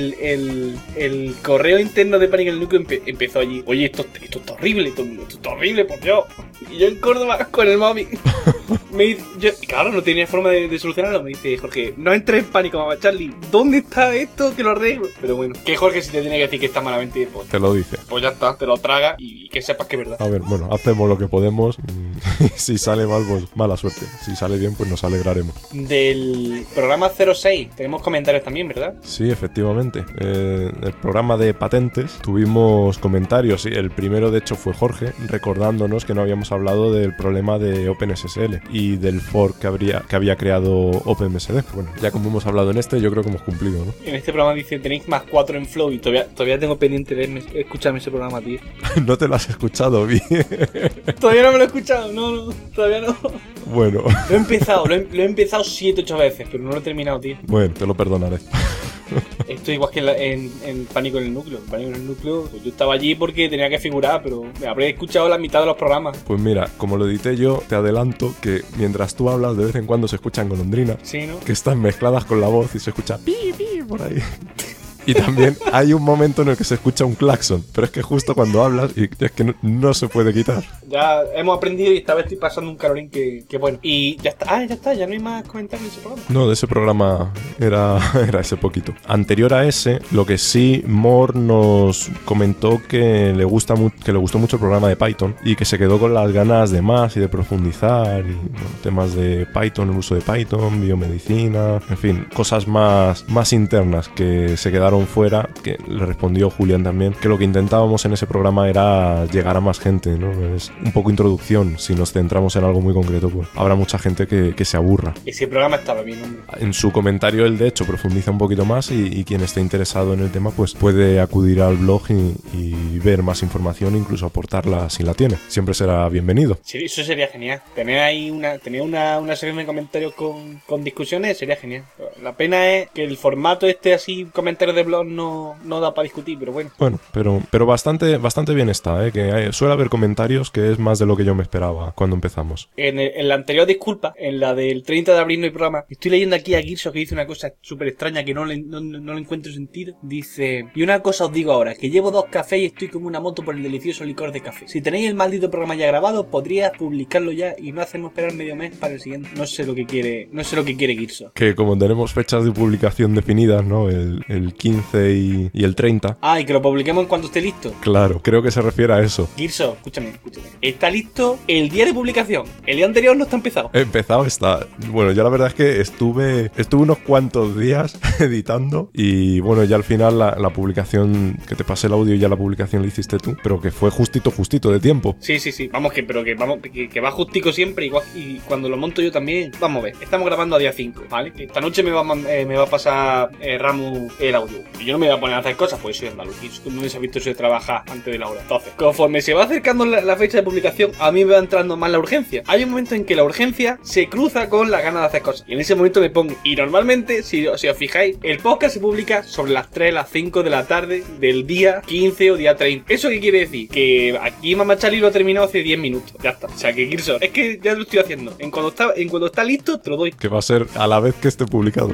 [SPEAKER 1] el correo interno de Pánico en el Núcleo empezó allí. Oye, esto está horrible, esto está horrible, por Dios. Y yo en Córdoba con el móvil. Claro, no tenía forma de solucionarlo. Me dice Jorge, no entres en pánico, mamá Charlie. ¿Dónde está esto? Que lo arreglo. Pero bueno, que Jorge si te tiene que decir que está malamente, pues
[SPEAKER 2] Te lo dice.
[SPEAKER 1] ya está, te lo traga y que sepas que es verdad.
[SPEAKER 2] A ver, bueno, hacemos lo que podemos. Si sale mal, pues mala suerte. Si sale bien, pues nos alegraremos.
[SPEAKER 1] Del programa 06 tenemos comentarios también, ¿verdad?
[SPEAKER 2] Sí, efectivamente. El programa de patentes tuvimos comentarios. Y el primero, de hecho, fue Jorge, recordándonos que no habíamos hablado del problema de OpenSSL y del fork que había creado OpenBSD. Bueno, ya como hemos hablado en este, yo creo que hemos cumplido, ¿no?
[SPEAKER 1] En este programa dice, tenéis más 4 en Flow y todavía tengo pendiente de escucharme ese programa, tío.
[SPEAKER 2] No te lo has escuchado bien.
[SPEAKER 1] Todavía no me lo he escuchado, no, todavía no.
[SPEAKER 2] Bueno.
[SPEAKER 1] Lo he empezado 7-8 veces, pero no lo he terminado, tío.
[SPEAKER 2] Bueno, te lo perdonaré.
[SPEAKER 1] Esto igual que en Pánico en el Núcleo. En Pánico en el Núcleo, pues yo estaba allí porque tenía que figurar, pero me habré escuchado la mitad de los programas.
[SPEAKER 2] Pues mira, como lo edité yo, te adelanto que mientras tú hablas, de vez en cuando se escuchan golondrinas.
[SPEAKER 1] Sí, ¿no?
[SPEAKER 2] Que están mezcladas con la voz y se escucha pi, pi, por ahí. Y también hay un momento en el que se escucha un claxon, pero es que justo cuando hablas, y es que no se puede quitar.
[SPEAKER 1] Ya hemos aprendido y esta vez estoy pasando un calorín que bueno. Y ya está, ya no hay más comentarios de ese programa.
[SPEAKER 2] No, de ese programa era ese poquito. Anterior a ese, lo que sí, Mor nos comentó que le gustó mucho el programa de Python y que se quedó con las ganas de más y de profundizar y bueno, temas de Python, el uso de Python, biomedicina, en fin, cosas más internas que se quedaron fuera, que le respondió Julián también, que lo que intentábamos en ese programa era llegar a más gente, ¿no? Es un poco introducción. Si nos centramos en algo muy concreto, pues habrá mucha gente que se aburra.
[SPEAKER 1] Ese programa estaba bien, hombre.
[SPEAKER 2] En su comentario él de hecho profundiza un poquito más y quien esté interesado en el tema pues puede acudir al blog y ver más información, incluso aportarla si la tiene. Siempre será bienvenido.
[SPEAKER 1] Sí, eso sería genial. Tener una sección de comentarios con discusiones sería genial. La pena es que el formato así, comentarios de blog, no da para discutir, pero bueno.
[SPEAKER 2] Bueno, pero bastante bien está, que suele haber comentarios, que es más de lo que yo me esperaba cuando empezamos.
[SPEAKER 1] En la anterior disculpa, en la del 30 de abril no hay programa, estoy leyendo aquí a Girso que dice una cosa súper extraña que no le encuentro sentido. Dice, y una cosa os digo ahora, que llevo 2 cafés y estoy como una moto por el delicioso licor de café. Si tenéis el maldito programa ya grabado, podrías publicarlo ya y no hacemos esperar medio mes para el siguiente. No sé lo que quiere Girso.
[SPEAKER 2] Que como tenemos fechas de publicación definidas, ¿no? El 15 y el 30.
[SPEAKER 1] Ah, y que lo publiquemos en cuanto esté listo.
[SPEAKER 2] Claro, creo que se refiere a eso.
[SPEAKER 1] Girso, escúchame. Está listo el día de publicación. El día anterior no está empezado.
[SPEAKER 2] Empezado está. Bueno, yo la verdad es que estuve unos cuantos días editando y bueno, ya al final la publicación, que te pasé el audio, ya la publicación la hiciste tú, pero que fue justito de tiempo.
[SPEAKER 1] Sí. Vamos, que va justico siempre, igual, y cuando lo monto yo también. Vamos a ver, estamos grabando a día 5, ¿vale? Que esta noche me va a pasar Ramu el audio. Y yo no me voy a poner a hacer cosas, pues soy andaluz. Y no les ha visto eso de trabajar antes de la hora. Entonces, conforme se va acercando la fecha de publicación, a mí me va entrando más la urgencia. Hay un momento en que la urgencia se cruza con la ganas de hacer cosas. Y en ese momento me pongo. Y normalmente, si os fijáis, el podcast se publica sobre las 3, las 5 de la tarde del día 15 o día 30. ¿Eso qué quiere decir? Que aquí Mamá Charlie lo ha terminado hace 10 minutos. Ya está. O sea, que Girso, es que ya lo estoy haciendo. En cuando está listo, te lo doy.
[SPEAKER 2] Que va a ser a la vez que esté publicado.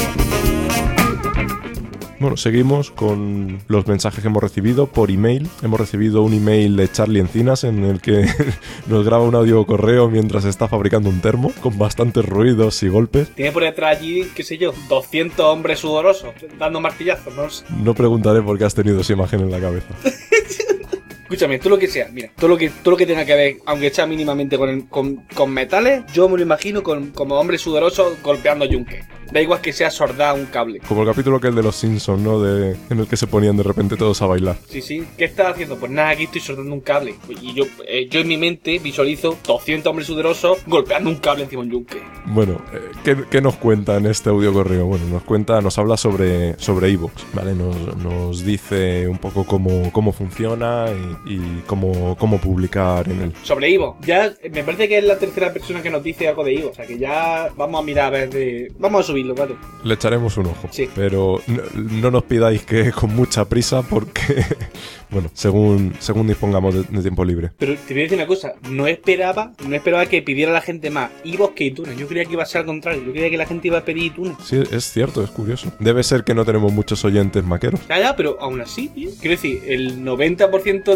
[SPEAKER 2] Bueno, seguimos con los mensajes que hemos recibido por email. Hemos recibido un email de Charlie Encinas en el que nos graba un audio correo mientras está fabricando un termo, con bastantes ruidos y golpes.
[SPEAKER 1] Tiene por detrás allí, qué sé yo, 200 hombres sudorosos dando martillazos, no sé.
[SPEAKER 2] No preguntaré por qué has tenido esa imagen en la cabeza.
[SPEAKER 1] Escúchame, todo lo que sea, mira, todo lo que tenga que ver, aunque sea mínimamente con metales, yo me lo imagino como hombre sudoroso golpeando yunque. Da igual que sea sordar un cable.
[SPEAKER 2] Como el capítulo que es de los Simpsons, ¿no? En el que se ponían de repente todos a bailar.
[SPEAKER 1] Sí. ¿Qué estás haciendo? Pues nada, aquí estoy sordando un cable. Y yo en mi mente visualizo 200 hombres sudorosos golpeando un cable encima de un yunque.
[SPEAKER 2] Bueno, ¿qué nos cuenta en este audio correo? Bueno, nos habla sobre iVoox, ¿vale? Nos dice un poco cómo funciona y cómo publicar en él.
[SPEAKER 1] Sobre iVoox, ya me parece que es la tercera persona que nos dice algo de iVoox. O sea que ya vamos a mirar a ver vamos a subirlo, ¿vale?
[SPEAKER 2] Le echaremos un ojo.
[SPEAKER 1] Sí.
[SPEAKER 2] Pero no nos pidáis que con mucha prisa porque, bueno, según dispongamos de tiempo libre.
[SPEAKER 1] Pero te voy a decir una cosa, no esperaba que pidiera la gente más iVoox que iTunes. Yo creía que iba a ser al contrario, yo creía que la gente iba a pedir iTunes.
[SPEAKER 2] Sí, es cierto, es curioso. Debe ser que no tenemos muchos oyentes maqueros.
[SPEAKER 1] Ya, pero aún así, tío. Quiero decir, el 90%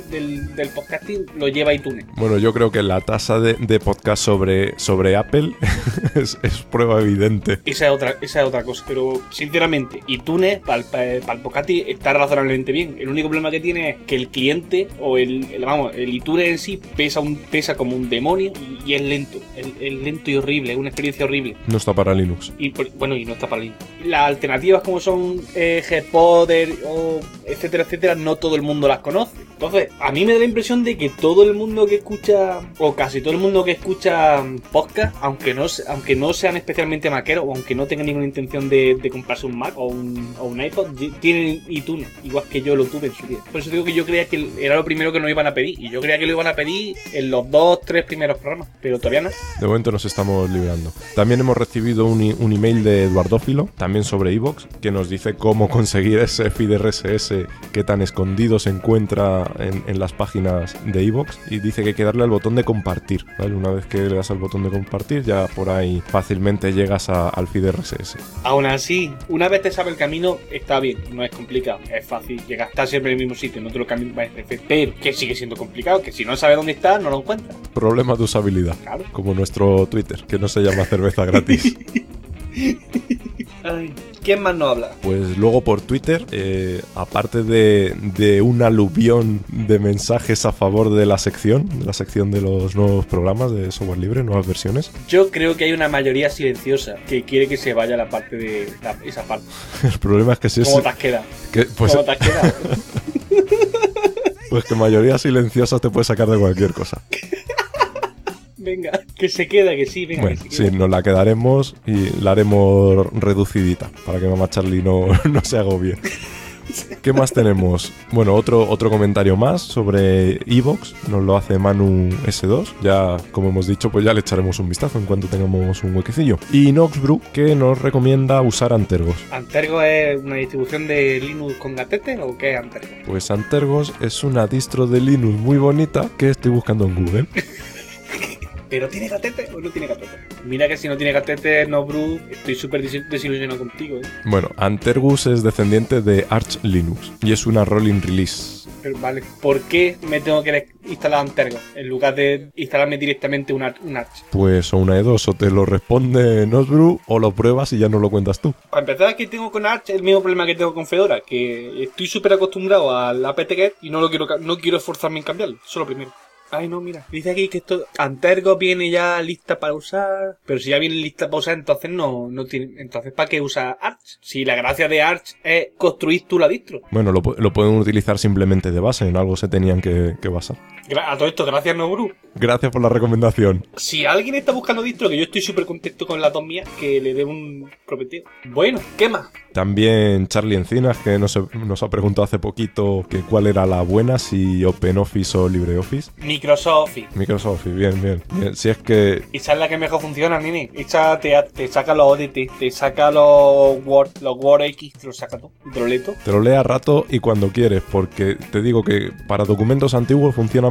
[SPEAKER 1] del podcasting lo lleva iTunes.
[SPEAKER 2] Bueno, yo creo que la tasa de podcast sobre Apple es prueba evidente.
[SPEAKER 1] Esa es otra cosa. Pero, sinceramente, iTunes para el podcasting está razonablemente bien. El único problema que tiene es que el cliente o el iTunes en sí pesa como un demonio y es lento. Es lento y horrible, es una experiencia horrible.
[SPEAKER 2] No está para Linux.
[SPEAKER 1] Y no está para Linux. Las alternativas como son Gpoder o etcétera, no todo el mundo las conoce. Entonces, a mí me da la impresión de que todo el mundo que escucha, o casi todo el mundo que escucha podcast, aunque no sean especialmente maqueros, o aunque no tengan ninguna intención de comprarse un Mac o un iPod, tienen iTunes, igual que yo lo tuve en su día. Por eso digo que yo creía que era lo primero que nos iban a pedir, y yo creía que lo iban a pedir en los 2-3 primeros programas, pero todavía no.
[SPEAKER 2] De momento nos estamos librando. También hemos recibido un email de Eduardófilo, también sobre iVoox, que nos dice cómo conseguir ese feed RSS que tan escondido se encuentra en las páginas de iVoox, y dice que hay que darle al botón de compartir, ¿vale? Una vez que le das al botón de compartir, ya por ahí fácilmente llegas al feed RSS.
[SPEAKER 1] Aún así, una vez te sabe el camino, está bien, no es complicado, es fácil llegar, está siempre en el mismo sitio, no te lo cambias, pero que sigue siendo complicado, que si no sabes dónde está, no lo encuentras.
[SPEAKER 2] Problema de usabilidad,
[SPEAKER 1] claro.
[SPEAKER 2] Como nuestro Twitter, que no se llama cerveza gratis.
[SPEAKER 1] Ay, ¿quién más nos habla?
[SPEAKER 2] Pues luego por Twitter, aparte de un aluvión de mensajes a favor de la sección de los nuevos programas de software libre, nuevas versiones.
[SPEAKER 1] Yo creo que hay una mayoría silenciosa que quiere que se vaya la parte de esa parte.
[SPEAKER 2] El problema es que si es...
[SPEAKER 1] ¿Cómo te has quedado? ¿Cómo te has quedado?
[SPEAKER 2] Pues que mayoría silenciosa te puede sacar de cualquier cosa.
[SPEAKER 1] Venga, que se queda, que sí, venga.
[SPEAKER 2] Bueno,
[SPEAKER 1] que se queda.
[SPEAKER 2] sí, nos la quedaremos y la haremos reducidita para que mamá Charlie no se agobie. ¿Qué más tenemos? Bueno, otro comentario más sobre iVoox, nos lo hace Manu S2. Ya, como hemos dicho, pues ya le echaremos un vistazo en cuanto tengamos un huequecillo. Y Noxbrew, que nos recomienda usar Antergos.
[SPEAKER 1] ¿Antergos es una distribución de Linux con gatete o qué es Antergos?
[SPEAKER 2] Pues Antergos es una distro de Linux muy bonita que estoy buscando en Google.
[SPEAKER 1] ¿Pero tiene gatete o no tiene gatete? Mira que si no tiene gatete, Noxbrew, estoy súper desilusionado contigo, ¿eh?
[SPEAKER 2] Bueno, Antergos es descendiente de Arch Linux y es una rolling release.
[SPEAKER 1] Pero vale, ¿por qué me tengo que instalar Antergos en lugar de instalarme directamente un Arch?
[SPEAKER 2] Pues o una de dos, o te lo responde Noxbrew o lo pruebas y ya no lo cuentas tú.
[SPEAKER 1] Para empezar, aquí tengo con Arch el mismo problema que tengo con Fedora, que estoy súper acostumbrado al apt-get y no quiero esforzarme en cambiarlo, solo primero. Ay, no, mira, dice aquí que esto Antergos viene ya lista para usar, pero si ya viene lista para usar, entonces no tiene, entonces ¿para qué usa Arch? Si la gracia de Arch es construir tú la distro.
[SPEAKER 2] Bueno, lo pueden utilizar simplemente de base, en algo se tenían que basar.
[SPEAKER 1] A todo esto, gracias Noxbrew.
[SPEAKER 2] Gracias por la recomendación.
[SPEAKER 1] Si alguien está buscando distro, que yo estoy súper contento con las dos mías, que le dé un propeteo. Bueno, ¿qué más?
[SPEAKER 2] También Charlie Encinas, que nos ha preguntado hace poquito que cuál era la buena, si OpenOffice o LibreOffice.
[SPEAKER 1] Microsoft Office.
[SPEAKER 2] Microsoft Office, bien. Si es que...
[SPEAKER 1] Esa es la que mejor funciona, nene. Esa te saca los ODT, te saca los WordX, te los saca todo. Te lo lee todo.
[SPEAKER 2] Te lo lee a rato y cuando quieres, porque te digo que para documentos antiguos funciona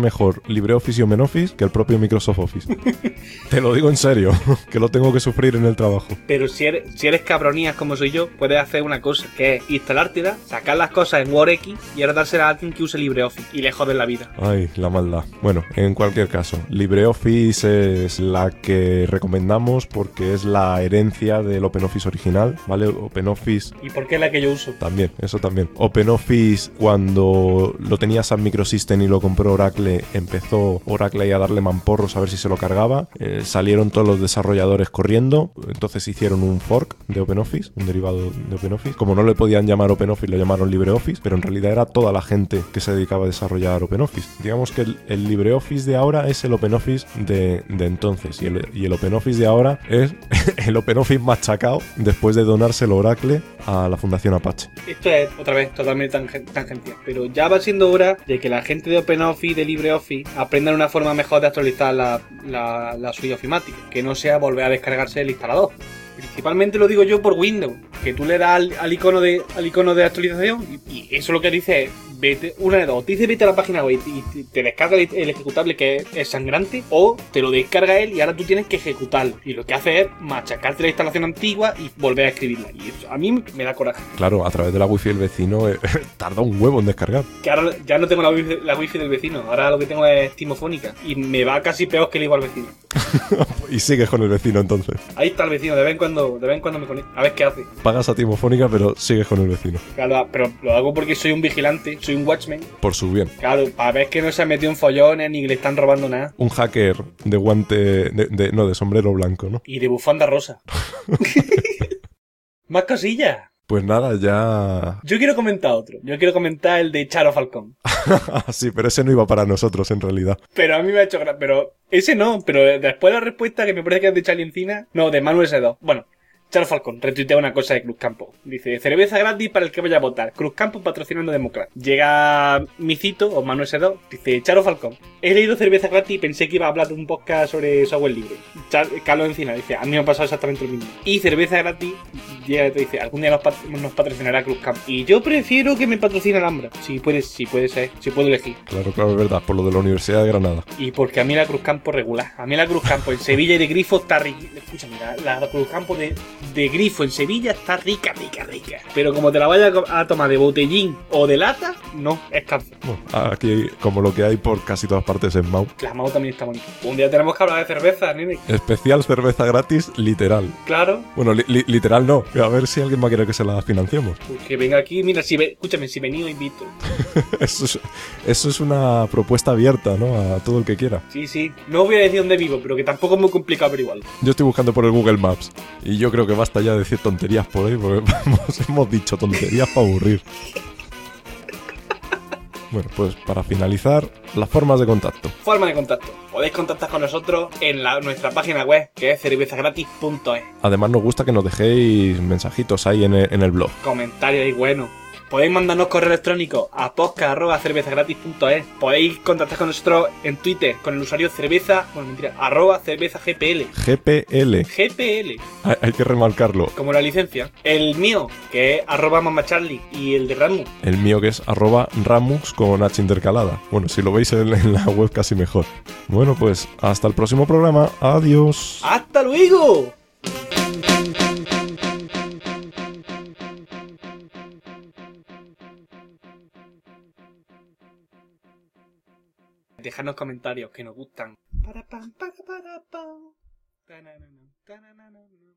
[SPEAKER 2] mejor LibreOffice y OpenOffice que el propio Microsoft Office. Te lo digo en serio, que lo tengo que sufrir en el trabajo.
[SPEAKER 1] Pero si eres cabronías como soy yo, puedes hacer una cosa, que es instalártela, sacar las cosas en WordX y ahora dársela a alguien que use LibreOffice y le jodes la vida.
[SPEAKER 2] Ay, la maldad. Bueno, en cualquier caso, LibreOffice es la que recomendamos porque es la herencia del OpenOffice original, ¿vale? OpenOffice...
[SPEAKER 1] ¿Y por qué es la que yo uso?
[SPEAKER 2] También, eso también. OpenOffice, cuando lo tenía Sun Microsystem y lo compró Oracle, empezó Oracle ahí a darle mamporros a ver si se lo cargaba. Salieron todos los desarrolladores corriendo, entonces hicieron un fork de OpenOffice, un derivado de OpenOffice. Como no le podían llamar OpenOffice, lo llamaron LibreOffice, pero en realidad era toda la gente que se dedicaba a desarrollar OpenOffice. Digamos que el LibreOffice de ahora es el OpenOffice de entonces, y el OpenOffice de ahora es el OpenOffice machacado después de donárselo Oracle a la Fundación Apache.
[SPEAKER 1] Esto es, otra vez, totalmente tangencial, pero ya va siendo hora de que la gente de OpenOffice, de LibreOffice, aprendan una forma mejor de actualizar la suite ofimática, que no sea volver a descargarse el instalador. Principalmente lo digo yo por Windows, que tú le das al icono de actualización y eso lo que dice es, vete, una de dos, te dice vete a la página web y te descarga el ejecutable que es sangrante, o te lo descarga él y ahora tú tienes que ejecutarlo. Y lo que hace es machacarte la instalación antigua y volver a escribirla. Y eso a mí me da coraje.
[SPEAKER 2] Claro, a través de la wifi del vecino tarda un huevo en descargar.
[SPEAKER 1] Que ahora ya no tengo la wifi del vecino, ahora lo que tengo es Timofónica y me va casi peor que le digo al vecino.
[SPEAKER 2] Y sigues con el vecino entonces.
[SPEAKER 1] Ahí está el vecino, de vez en cuando me conecto, a ver qué hace.
[SPEAKER 2] Pagas a Timofónica, pero sigues con el vecino.
[SPEAKER 1] Claro, pero lo hago porque soy un vigilante, soy un watchman.
[SPEAKER 2] Por su bien.
[SPEAKER 1] Claro, para ver que no se ha metido en follones ni que le están robando nada.
[SPEAKER 2] Un hacker de guante, de sombrero blanco, ¿no?
[SPEAKER 1] Y de bufanda rosa. Más cosillas.
[SPEAKER 2] Pues nada, ya...
[SPEAKER 1] Yo quiero comentar otro. Yo quiero comentar el de Charo Falcón.
[SPEAKER 2] Sí, pero ese no iba para nosotros en realidad.
[SPEAKER 1] Pero a mí me ha hecho gracia. Pero ese no. Pero después la respuesta que me parece que es de Charlie Encina. No, de Manuel S2. Bueno, Charo Falcón retuitea una cosa de Cruzcampo. Dice, cerveza gratis para el que vaya a votar. Cruzcampo patrocinando Democrat. Llega Micito, o Manuel S2. Dice, Charo Falcón, he leído cerveza gratis y pensé que iba a hablar de un podcast sobre software libre. Carlos Encina dice, a mí me ha pasado exactamente lo mismo. Y cerveza gratis llega y te dice, algún día nos patrocinará Cruzcampo. Y yo prefiero que me patrocine Alhambra. Si puede ser, si puedo elegir.
[SPEAKER 2] Claro, es verdad, por lo de la Universidad de Granada.
[SPEAKER 1] Y porque a mí la Cruzcampo regular. A mí la Cruzcampo en Sevilla y de Grifo está rica. Escúchame, la Cruzcampo de Grifo en Sevilla está rica. Pero como te la vayas a tomar de botellín o de lata, no, es cáncer.
[SPEAKER 2] Bueno, aquí, como lo que hay por casi todas partes en Mau.
[SPEAKER 1] La Mau también está bonita. Un día tenemos que hablar de cerveza, nene.
[SPEAKER 2] Especial cerveza gratis, literal.
[SPEAKER 1] Claro.
[SPEAKER 2] Bueno, literal no. A ver si alguien va a querer que se la financiemos.
[SPEAKER 1] Pues que venga aquí, mira, escúchame, si venís invito.
[SPEAKER 2] Eso es una propuesta abierta, ¿no? A todo el que quiera.
[SPEAKER 1] Sí. No voy a decir dónde vivo, pero que tampoco es muy complicado averiguarlo.
[SPEAKER 2] Yo estoy buscando por el Google Maps y yo creo que basta ya de decir tonterías por ahí, porque hemos dicho tonterías para aburrir. Bueno, pues para finalizar, las formas de contacto.
[SPEAKER 1] Forma de contacto. Podéis contactar con nosotros en nuestra página web, que es cervezagratis.es.
[SPEAKER 2] Además nos gusta que nos dejéis mensajitos ahí en el blog.
[SPEAKER 1] Comentarios y bueno. Podéis mandarnos correo electrónico a podcast@cervezagratis.es. Podéis contactar con nosotros en Twitter con el usuario @cervezagpl.
[SPEAKER 2] GPL. Hay que remarcarlo.
[SPEAKER 1] Como la licencia. El mío, que es @mamacharlie, y el de Ramus.
[SPEAKER 2] El mío que es @ramus con H intercalada. Bueno, si lo veis en la web casi mejor. Bueno, pues hasta el próximo programa. Adiós.
[SPEAKER 1] ¡Hasta luego! Dejadnos comentarios que nos gustan. Para pam, para pam.